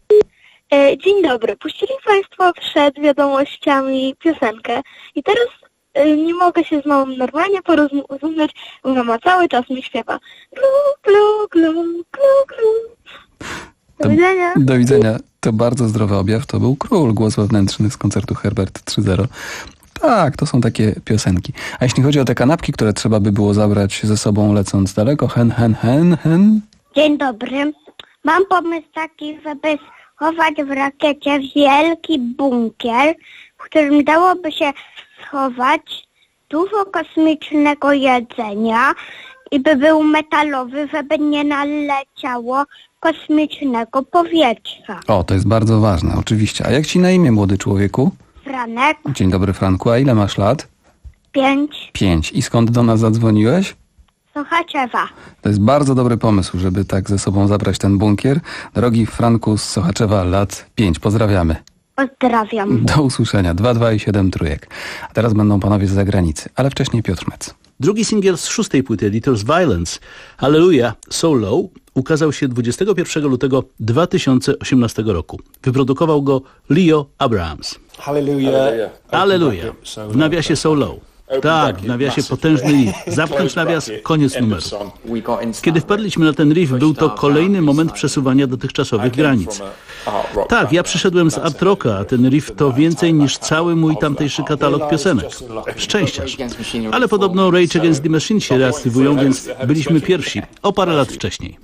E, dzień dobry. Puścili Państwo przed wiadomościami piosenkę i teraz e, nie mogę się z mamą normalnie porozumieć, bo mama cały czas mi śpiewa glu, glu, glu, glu, glu. Do to, widzenia. Do widzenia. To bardzo zdrowy objaw. To był Król, głos wewnętrzny z koncertu Herbert trzy zero. Tak, to są takie piosenki. A jeśli chodzi o te kanapki, które trzeba by było zabrać ze sobą lecąc daleko, hen, hen, hen, hen. Dzień dobry. Mam pomysł taki, żeby schować w rakiecie wielki bunkier, w którym dałoby się schować dużo kosmicznego jedzenia i by był metalowy, żeby nie naleciało kosmicznego powietrza. O, to jest bardzo ważne, oczywiście. A jak ci na imię, młody człowieku? Franek. Dzień dobry, Franku. A ile masz lat? Pięć. Pięć. I skąd do nas zadzwoniłeś? Sochaczewa. To jest bardzo dobry pomysł, żeby tak ze sobą zabrać ten bunkier. Drogi Franku z Sochaczewa, lat pięć. Pozdrawiamy. Pozdrawiam. Do usłyszenia. Dwa, dwa i siedem trójek. A teraz będą panowie z zagranicy, ale wcześniej Piotr Mec. Drugi singiel z szóstej płyty Little Violence, Hallelujah, So Low, ukazał się dwudziestego pierwszego lutego dwa tysiące osiemnastego roku. Wyprodukował go Leo Abrahams. Hallelujah. Hallelujah. W nawiasie So Low. Tak, w nawiasie potężny riff. Zapchnąć nawias, koniec numeru. Kiedy wpadliśmy na ten riff, był to kolejny moment przesuwania dotychczasowych granic. Tak, ja przyszedłem z art rocka, a ten riff to więcej niż cały mój tamtejszy katalog piosenek. Szczęściarz. Ale podobno Rage Against the Machine się reaktywują, więc byliśmy pierwsi, o parę lat wcześniej.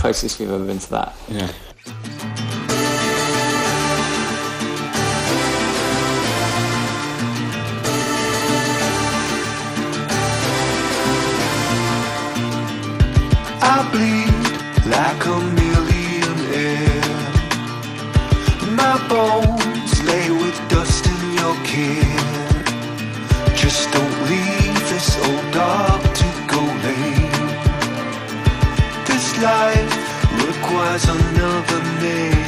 I bleed like a millionaire. My bones lay with dust in your care. Just don't leave this old dog to go lame. This life requires another name.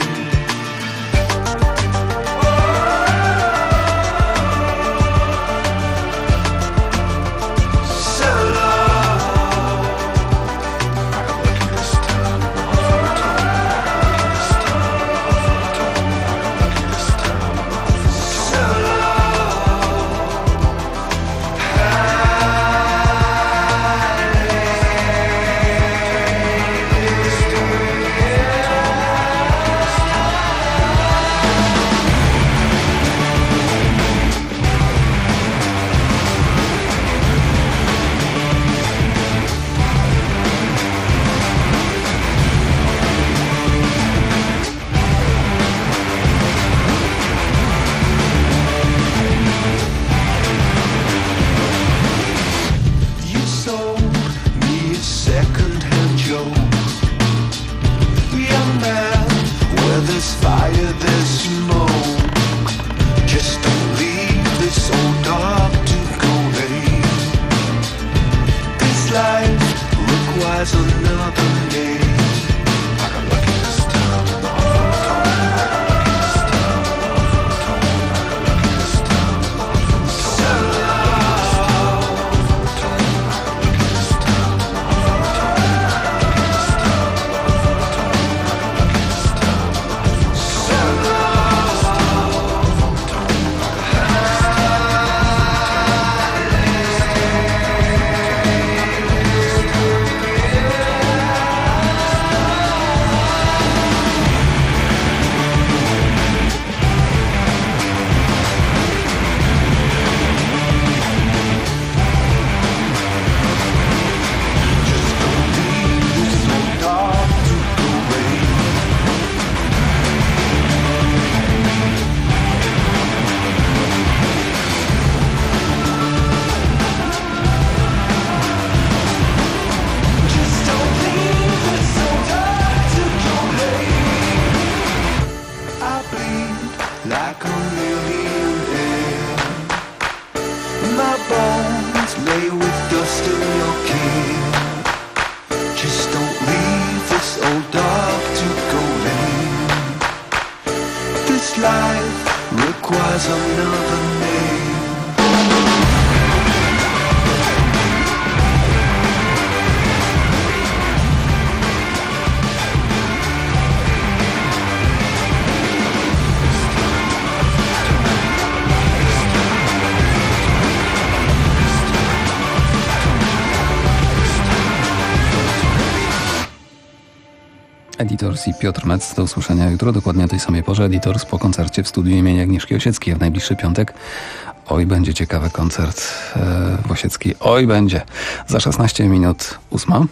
Editors i Piotr Metz. Do usłyszenia jutro, dokładnie o tej samej porze. Editors po koncercie w studiu imienia Agnieszki Osieckiej w najbliższy piątek. Oj, będzie ciekawy koncert e, w Osieckiej. Oj, będzie. Za szesnaście minut ósma.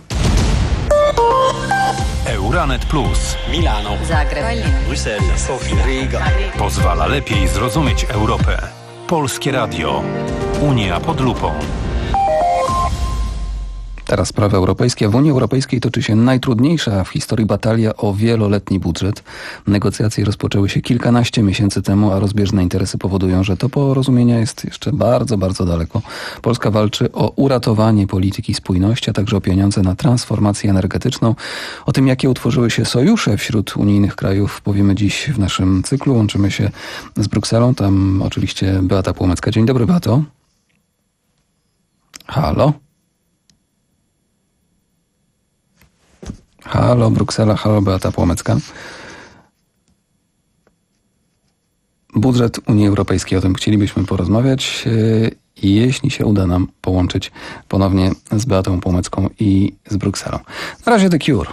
Euranet Plus. Milano. Zagreb. Bruksela. Sofia. Riga. Pozwala lepiej zrozumieć Europę. Polskie Radio. Unia pod lupą. Teraz sprawy europejskie. W Unii Europejskiej toczy się najtrudniejsza w historii batalia o wieloletni budżet. Negocjacje rozpoczęły się kilkanaście miesięcy temu, a rozbieżne interesy powodują, że to porozumienia jest jeszcze bardzo, bardzo daleko. Polska walczy o uratowanie polityki spójności, a także o pieniądze na transformację energetyczną. O tym, jakie utworzyły się sojusze wśród unijnych krajów, powiemy dziś w naszym cyklu. Łączymy się z Brukselą. Tam oczywiście Beata Płomecka. Dzień dobry, Beato. Halo? Halo Bruksela, halo Beata Płomecka. Budżet Unii Europejskiej, o tym chcielibyśmy porozmawiać jeśli się uda nam połączyć ponownie z Beatą Półmecką i z Brukselą. Na razie The Cure.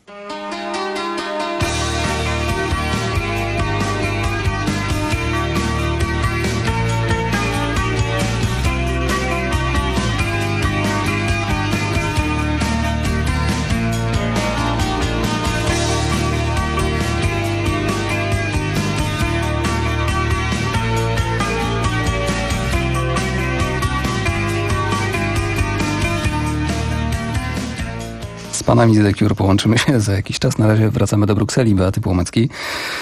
Z panami z The Cure połączymy się za jakiś czas. Na razie wracamy do Brukseli, Beaty Półmeckiej.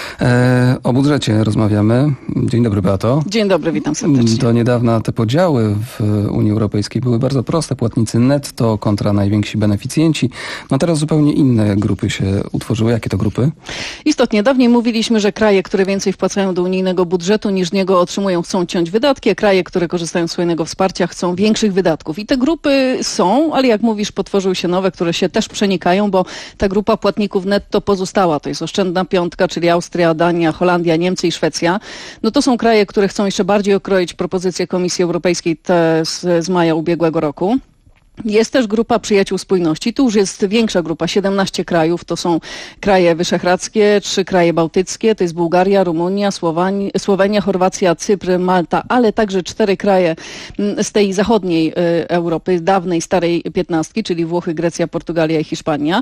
E, o budżecie rozmawiamy. Dzień dobry, Beato. Dzień dobry, witam serdecznie. Do niedawna te podziały w Unii Europejskiej były bardzo proste. Płatnicy netto kontra najwięksi beneficjenci. No teraz zupełnie inne grupy się utworzyły. Jakie to grupy? Istotnie, dawniej mówiliśmy, że kraje, które więcej wpłacają do unijnego budżetu niż z niego otrzymują, chcą ciąć wydatki, a kraje, które korzystają z swojego wsparcia, chcą większych wydatków. I te grupy są, ale jak mówisz, potworzyły się nowe, które się też przenikają, bo ta grupa płatników netto pozostała. To jest oszczędna piątka, czyli Austria, Dania, Holandia, Niemcy i Szwecja. No to są kraje, które chcą jeszcze bardziej okroić propozycję Komisji Europejskiej te z, z maja ubiegłego roku. Jest też grupa przyjaciół spójności. Tu już jest większa grupa, siedemnaście krajów. To są kraje wyszehradzkie, trzy kraje bałtyckie, to jest Bułgaria, Rumunia, Słowani- Słowenia, Chorwacja, Cypr, Malta, ale także cztery kraje z tej zachodniej Europy, dawnej, starej piętnastki, czyli Włochy, Grecja, Portugalia i Hiszpania.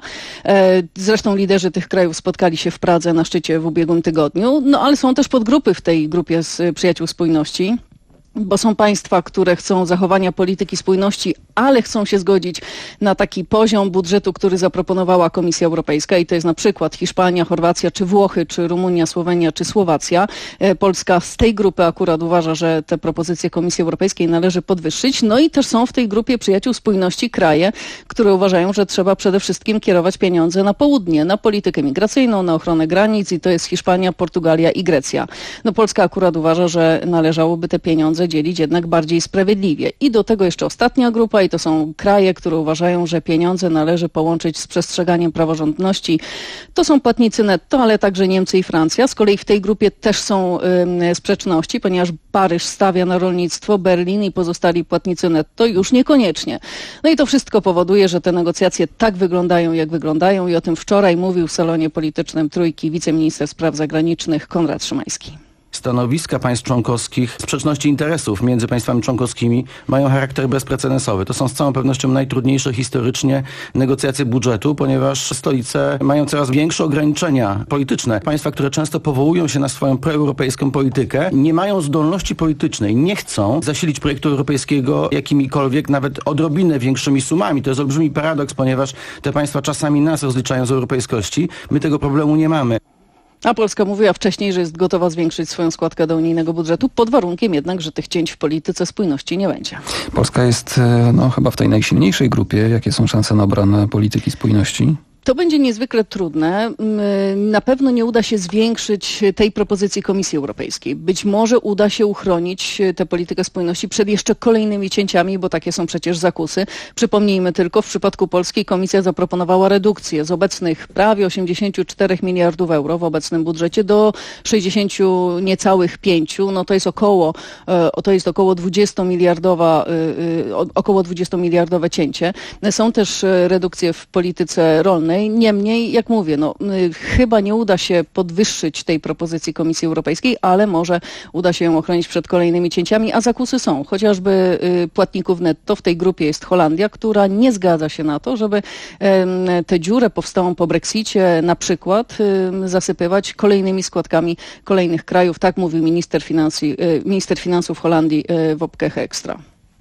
Zresztą liderzy tych krajów spotkali się w Pradze na szczycie w ubiegłym tygodniu. No ale są też podgrupy w tej grupie z przyjaciół spójności. Bo są państwa, które chcą zachowania polityki spójności, ale chcą się zgodzić na taki poziom budżetu, który zaproponowała Komisja Europejska i to jest na przykład Hiszpania, Chorwacja, czy Włochy, czy Rumunia, Słowenia, czy Słowacja. Polska z tej grupy akurat uważa, że te propozycje Komisji Europejskiej należy podwyższyć. No i też są w tej grupie przyjaciół spójności kraje, które uważają, że trzeba przede wszystkim kierować pieniądze na południe, na politykę migracyjną, na ochronę granic i to jest Hiszpania, Portugalia i Grecja. No Polska akurat uważa, że należałoby te pieniądze dzielić jednak bardziej sprawiedliwie. I do tego jeszcze ostatnia grupa i to są kraje, które uważają, że pieniądze należy połączyć z przestrzeganiem praworządności. To są płatnicy netto, ale także Niemcy i Francja. Z kolei w tej grupie też są y, sprzeczności, ponieważ Paryż stawia na rolnictwo, Berlin i pozostali płatnicy netto już niekoniecznie. No i to wszystko powoduje, że te negocjacje tak wyglądają, jak wyglądają i o tym wczoraj mówił w salonie politycznym Trójki wiceminister spraw zagranicznych Konrad Szymański. Stanowiska państw członkowskich, sprzeczności interesów między państwami członkowskimi mają charakter bezprecedensowy. To są z całą pewnością najtrudniejsze historycznie negocjacje budżetu, ponieważ stolice mają coraz większe ograniczenia polityczne. Państwa, które często powołują się na swoją proeuropejską politykę, nie mają zdolności politycznej, nie chcą zasilić projektu europejskiego jakimikolwiek, nawet odrobinę większymi sumami. To jest olbrzymi paradoks, ponieważ te państwa czasami nas rozliczają z europejskości. My tego problemu nie mamy. A Polska mówiła wcześniej, że jest gotowa zwiększyć swoją składkę do unijnego budżetu, pod warunkiem jednak, że tych cięć w polityce spójności nie będzie. Polska jest no, chyba w tej najsilniejszej grupie. Jakie są szanse na obronę polityki spójności? To będzie niezwykle trudne. Na pewno nie uda się zwiększyć tej propozycji Komisji Europejskiej. Być może uda się uchronić tę politykę spójności przed jeszcze kolejnymi cięciami, bo takie są przecież zakusy. Przypomnijmy tylko, w przypadku Polski Komisja zaproponowała redukcję z obecnych prawie osiemdziesięciu czterech miliardów euro w obecnym budżecie do sześćdziesięciu niecałych pięciu. No to jest około, to jest około dwudziestomiliardowa, około dwudziestomiliardowe cięcie. Są też redukcje w polityce rolnej. Niemniej, jak mówię, no, chyba nie uda się podwyższyć tej propozycji Komisji Europejskiej, ale może uda się ją ochronić przed kolejnymi cięciami, a zakusy są. Chociażby y, płatników netto w tej grupie jest Holandia, która nie zgadza się na to, żeby y, tę dziurę powstałą po Brexicie na przykład y, zasypywać kolejnymi składkami kolejnych krajów. Tak mówił minister, finansi, y, minister finansów Holandii y, Wopke Hoekstra.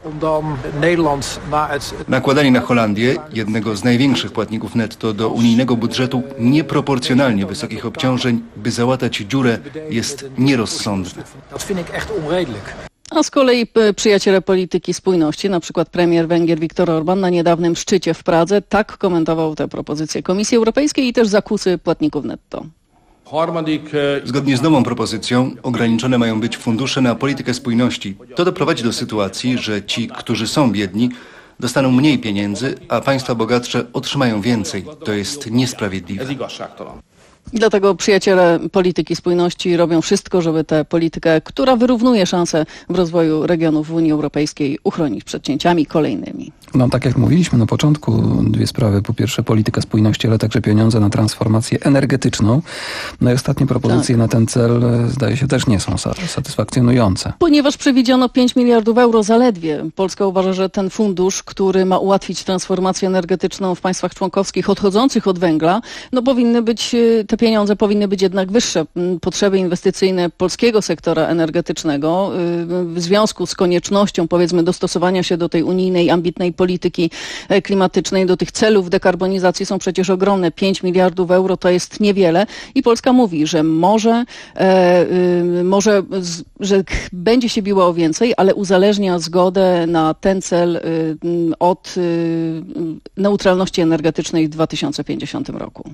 Nakładanie na Holandię, jednego z największych płatników netto do unijnego budżetu, nieproporcjonalnie wysokich obciążeń, by załatać dziurę, jest nierozsądne. A z kolei przyjaciele polityki spójności, na przykład premier Węgier Viktor Orbán na niedawnym szczycie w Pradze, tak komentował tę propozycję Komisji Europejskiej i też zakusy płatników netto. Zgodnie z nową propozycją ograniczone mają być fundusze na politykę spójności. To doprowadzi do sytuacji, że ci, którzy są biedni, dostaną mniej pieniędzy, a państwa bogatsze otrzymają więcej. To jest niesprawiedliwe. Dlatego przyjaciele polityki spójności robią wszystko, żeby tę politykę, która wyrównuje szanse w rozwoju regionów w Unii Europejskiej, uchronić przed cięciami kolejnymi. No tak jak mówiliśmy na początku, dwie sprawy. Po pierwsze polityka spójności, ale także pieniądze na transformację energetyczną. No i ostatnie propozycje tak. na ten cel zdaje się też nie są satysfakcjonujące. Ponieważ przewidziano pięć miliardów euro zaledwie. Polska uważa, że ten fundusz, który ma ułatwić transformację energetyczną w państwach członkowskich odchodzących od węgla, no powinny być, te pieniądze powinny być jednak wyższe. Potrzeby inwestycyjne polskiego sektora energetycznego w związku z koniecznością, powiedzmy, dostosowania się do tej unijnej, ambitnej polityki klimatycznej, do tych celów dekarbonizacji są przecież ogromne. pięć miliardów euro to jest niewiele i Polska mówi, że może, e, y, może z, że będzie się biła o więcej, ale uzależnia zgodę na ten cel y, od y, neutralności energetycznej w dwa tysiące pięćdziesiątym roku.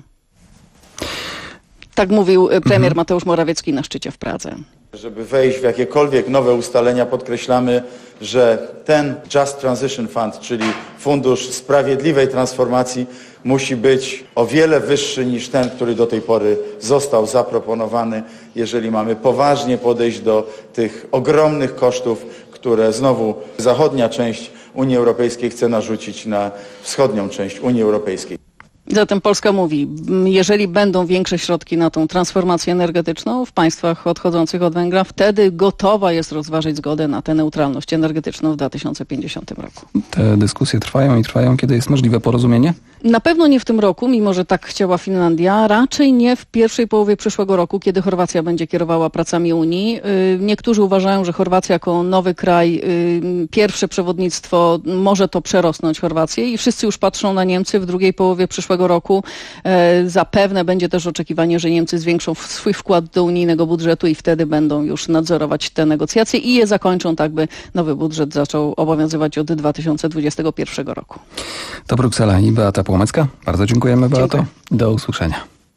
Tak mówił premier mhm. Mateusz Morawiecki na szczycie w Pradze. Żeby wejść w jakiekolwiek nowe ustalenia, podkreślamy, że ten Just Transition Fund, czyli Fundusz Sprawiedliwej Transformacji, musi być o wiele wyższy niż ten, który do tej pory został zaproponowany, jeżeli mamy poważnie podejść do tych ogromnych kosztów, które znowu zachodnia część Unii Europejskiej chce narzucić na wschodnią część Unii Europejskiej. Zatem Polska mówi, jeżeli będą większe środki na tą transformację energetyczną w państwach odchodzących od węgla, wtedy gotowa jest rozważyć zgodę na tę neutralność energetyczną w dwa tysiące pięćdziesiątym roku. Te dyskusje trwają i trwają. Kiedy jest możliwe porozumienie? Na pewno nie w tym roku, mimo że tak chciała Finlandia, raczej nie w pierwszej połowie przyszłego roku, kiedy Chorwacja będzie kierowała pracami Unii. Niektórzy uważają, że Chorwacja jako nowy kraj, pierwsze przewodnictwo, może to przerosnąć Chorwację i wszyscy już patrzą na Niemcy w drugiej połowie przyszłego roku. Zapewne będzie też oczekiwanie, że Niemcy zwiększą swój wkład do unijnego budżetu i wtedy będą już nadzorować te negocjacje i je zakończą tak, by nowy budżet zaczął obowiązywać od dwa tysiące dwudziestego pierwszego roku. To Bruksela i Beata Płomecka. Bardzo dziękujemy, Beato. Dziękuję. Do usłyszenia.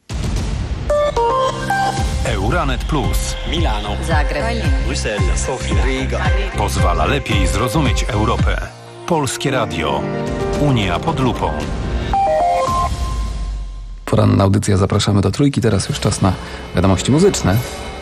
Euranet Plus. Milano. Zagreb. Bruksela. Sofia. Riga. Pozwala lepiej zrozumieć Europę. Polskie Radio. Unia pod lupą. Poranna audycja, zapraszamy do Trójki. Teraz już czas na wiadomości muzyczne.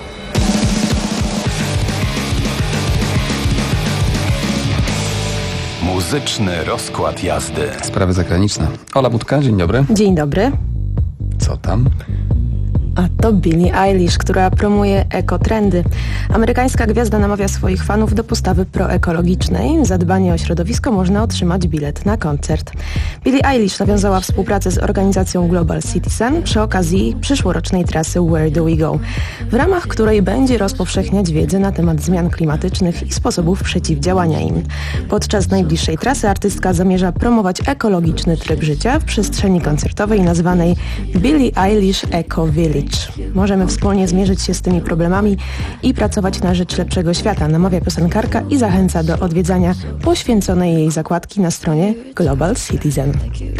Muzyczny rozkład jazdy. Sprawy zagraniczne. Ola Budka, dzień dobry. Dzień dobry. Co tam? A to Billie Eilish, która promuje ekotrendy. Amerykańska gwiazda namawia swoich fanów do postawy proekologicznej. Za dbanie o środowisko można otrzymać bilet na koncert. Billie Eilish nawiązała współpracę z organizacją Global Citizen przy okazji przyszłorocznej trasy Where Do We Go, w ramach której będzie rozpowszechniać wiedzę na temat zmian klimatycznych i sposobów przeciwdziałania im. Podczas najbliższej trasy artystka zamierza promować ekologiczny tryb życia w przestrzeni koncertowej nazwanej Billie Eilish Eco Village. Możemy wspólnie zmierzyć się z tymi problemami i pracować na rzecz lepszego świata, namawia piosenkarka i zachęca do odwiedzania poświęconej jej zakładki na stronie Global Citizen.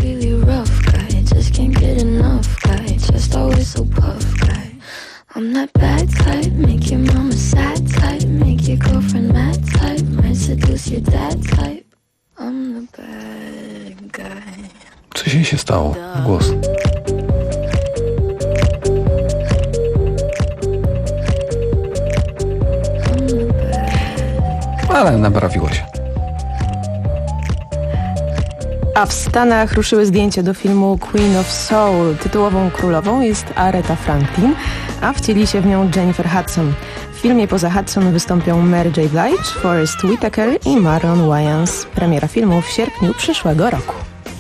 I'm that bad type, make your mama sad type, make your girlfriend mad type, might seduce your dad type. I'm the bad guy. Co się się stało? Głos. Ale naprawiło się. A w Stanach ruszyły zdjęcia do filmu Queen of Soul. Tytułową królową jest Aretha Franklin, a wcieli się w nią Jennifer Hudson. W filmie poza Hudson wystąpią Mary J. Blige, Forest Whitaker i Marlon Wayans. Premiera filmu w sierpniu przyszłego roku.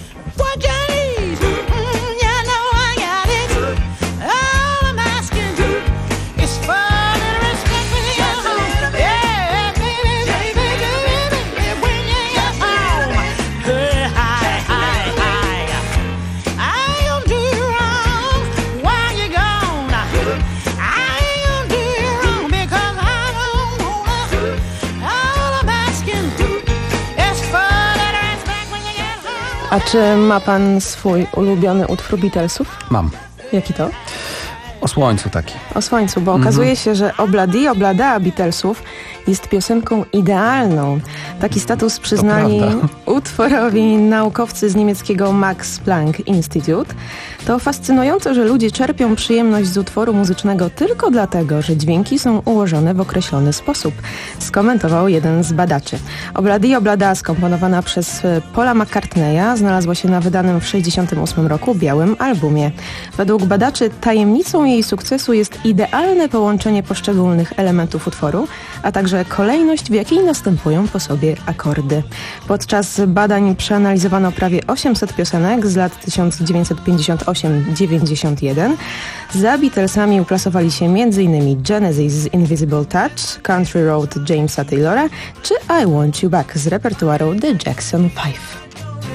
A czy ma pan swój ulubiony utwór Beatlesów? Mam. Jaki to? O słońcu taki. O słońcu, bo mm-hmm. okazuje się, że Obladi Oblada Beatlesów jest piosenką idealną. Taki status przyznali utworowi naukowcy z niemieckiego Max Planck Institute. To fascynujące, że ludzie czerpią przyjemność z utworu muzycznego tylko dlatego, że dźwięki są ułożone w określony sposób, skomentował jeden z badaczy. Obladi Oblada, skomponowana przez Paula McCartneya, znalazła się na wydanym w sześćdziesiątym ósmym roku białym albumie. Według badaczy tajemnicą jej sukcesu jest idealne połączenie poszczególnych elementów utworu, a także kolejność, w jakiej następują po sobie akordy. Podczas badań przeanalizowano prawie osiemset piosenek z lat tysiąc dziewięćset pięćdziesiąt osiem do dziewięćdziesiąt jeden. Za Beatlesami uklasowali się m.in. Genesis z Invisible Touch, Country Road Jamesa Taylora czy I Want You Back z repertuaru The Jackson Five.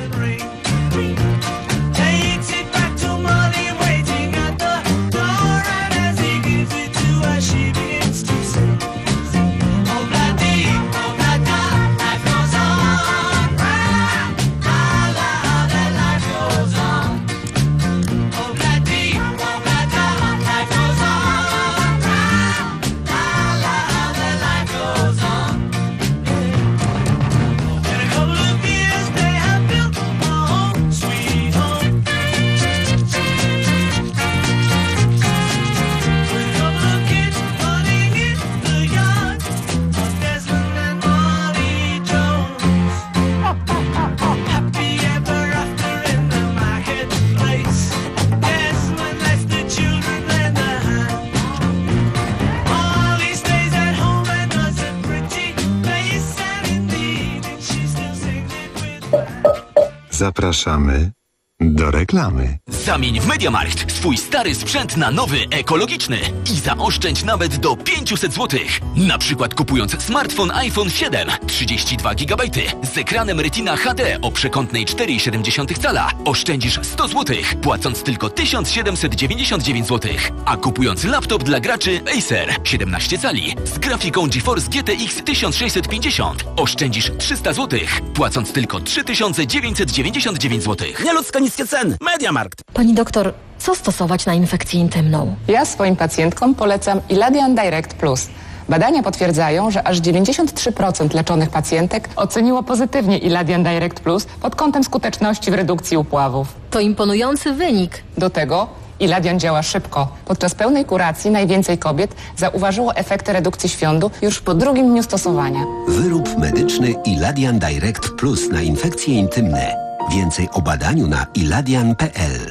Zapraszamy do reklamy. Zamień w MediaMarkt swój stary sprzęt na nowy, ekologiczny i zaoszczędź nawet do pięćset złotych. Na przykład kupując smartfon iPhone siedem, trzydzieści dwa gigabajty z ekranem Retina H D o przekątnej cztery i siedem cala oszczędzisz sto złotych, płacąc tylko tysiąc siedemset dziewięćdziesiąt dziewięć złotych. A kupując laptop dla graczy Acer siedemnaście cali z grafiką GeForce G T X tysiąc sześćset pięćdziesiąt oszczędzisz trzysta złotych, płacąc tylko trzy tysiące dziewięćset dziewięćdziesiąt dziewięć złotych. Nieludzko niskie ceny. MediaMarkt. Pani doktor, co stosować na infekcję intymną? Ja swoim pacjentkom polecam Iladian Direct Plus. Badania potwierdzają, że aż dziewięćdziesiąt trzy procent leczonych pacjentek oceniło pozytywnie Iladian Direct Plus pod kątem skuteczności w redukcji upławów. To imponujący wynik. Do tego Iladian działa szybko. Podczas pełnej kuracji najwięcej kobiet zauważyło efekty redukcji świądu już po drugim dniu stosowania. Wyrób medyczny Iladian Direct Plus na infekcje intymne. Więcej o badaniu na iladian kropka p l.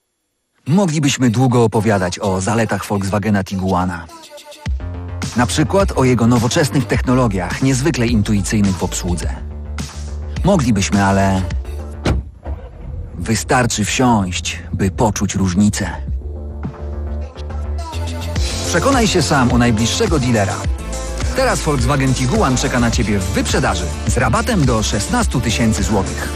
Moglibyśmy długo opowiadać o zaletach Volkswagena Tiguana. Na przykład o jego nowoczesnych technologiach, niezwykle intuicyjnych w obsłudze. Moglibyśmy, ale wystarczy wsiąść, by poczuć różnicę. Przekonaj się sam u najbliższego dealera. Teraz Volkswagen Tiguan czeka na Ciebie w wyprzedaży z rabatem do szesnaście tysięcy złotych.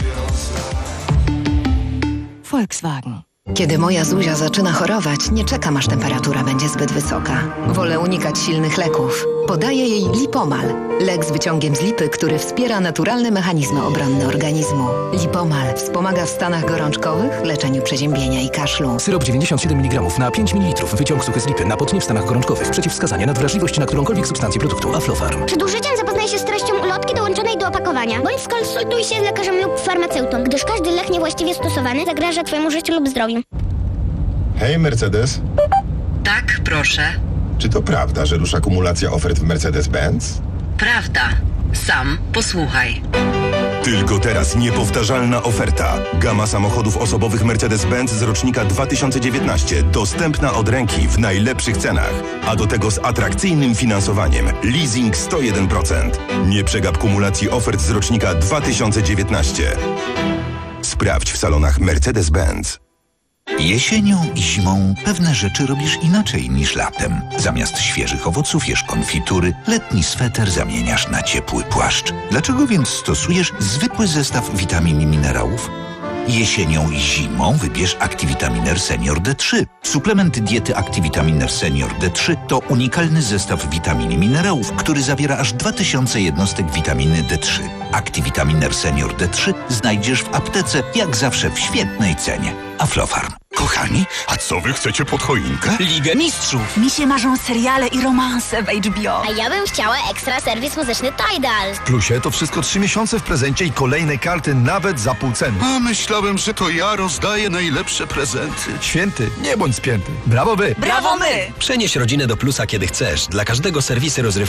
Volkswagen. Kiedy moja Zuzia zaczyna chorować, nie czekam, aż temperatura będzie zbyt wysoka. Wolę unikać silnych leków. Podaję jej Lipomal. Lek z wyciągiem z lipy, który wspiera naturalne mechanizmy obronne organizmu. Lipomal wspomaga w stanach gorączkowych, leczeniu przeziębienia i kaszlu. Syrop dziewięćdziesiąt siedem miligramów na pięć mililitrów. Wyciąg suchy z lipy na potnie w stanach gorączkowych. Przeciwwskazania na wrażliwość na którąkolwiek substancję produktu. Aflofarm. Przed użyciem zapoznaj się z treścią ulotki dołączonej do opakowania. Bądź skonsultuj się z lekarzem lub farmaceutą, gdyż każdy lek niewłaściwie stosowany zagraża Twojemu życiu lub zdrowiu. Hej, Mercedes. Tak, proszę. Czy to prawda, że rusza kumulacja ofert w Mercedes-Benz? Prawda. Sam posłuchaj. Tylko teraz niepowtarzalna oferta. Gama samochodów osobowych Mercedes-Benz z rocznika dwa tysiące dziewiętnaście. Dostępna od ręki w najlepszych cenach. A do tego z atrakcyjnym finansowaniem. Leasing sto jeden procent. Nie przegap kumulacji ofert z rocznika dwa tysiące dziewiętnaście. Sprawdź w salonach Mercedes-Benz. Jesienią i zimą pewne rzeczy robisz inaczej niż latem. Zamiast świeżych owoców jesz konfitury, letni sweter zamieniasz na ciepły płaszcz. Dlaczego więc stosujesz zwykły zestaw witamin i minerałów? Jesienią i zimą wybierz Activitaminer Senior D trzy. Suplement diety Activitaminer Senior D trzy to unikalny zestaw witamin i minerałów, który zawiera aż dwa tysiące jednostek witaminy D trzy. Activitaminer Senior D trzy znajdziesz w aptece, jak zawsze w świetnej cenie. Aflofarm. Kochani, a co wy chcecie pod choinkę? Ligę Mistrzów. Mi się marzą seriale i romanse w H B O. A ja bym chciała ekstra serwis muzyczny Tidal. W Plusie to wszystko trzy miesiące w prezencie i kolejne karty nawet za pół ceny. A myślałem, że to ja rozdaję najlepsze prezenty. Święty, nie bądź spięty. Brawo wy! Brawo my! Przenieś rodzinę do Plusa kiedy chcesz. Dla każdego serwisy rozrywki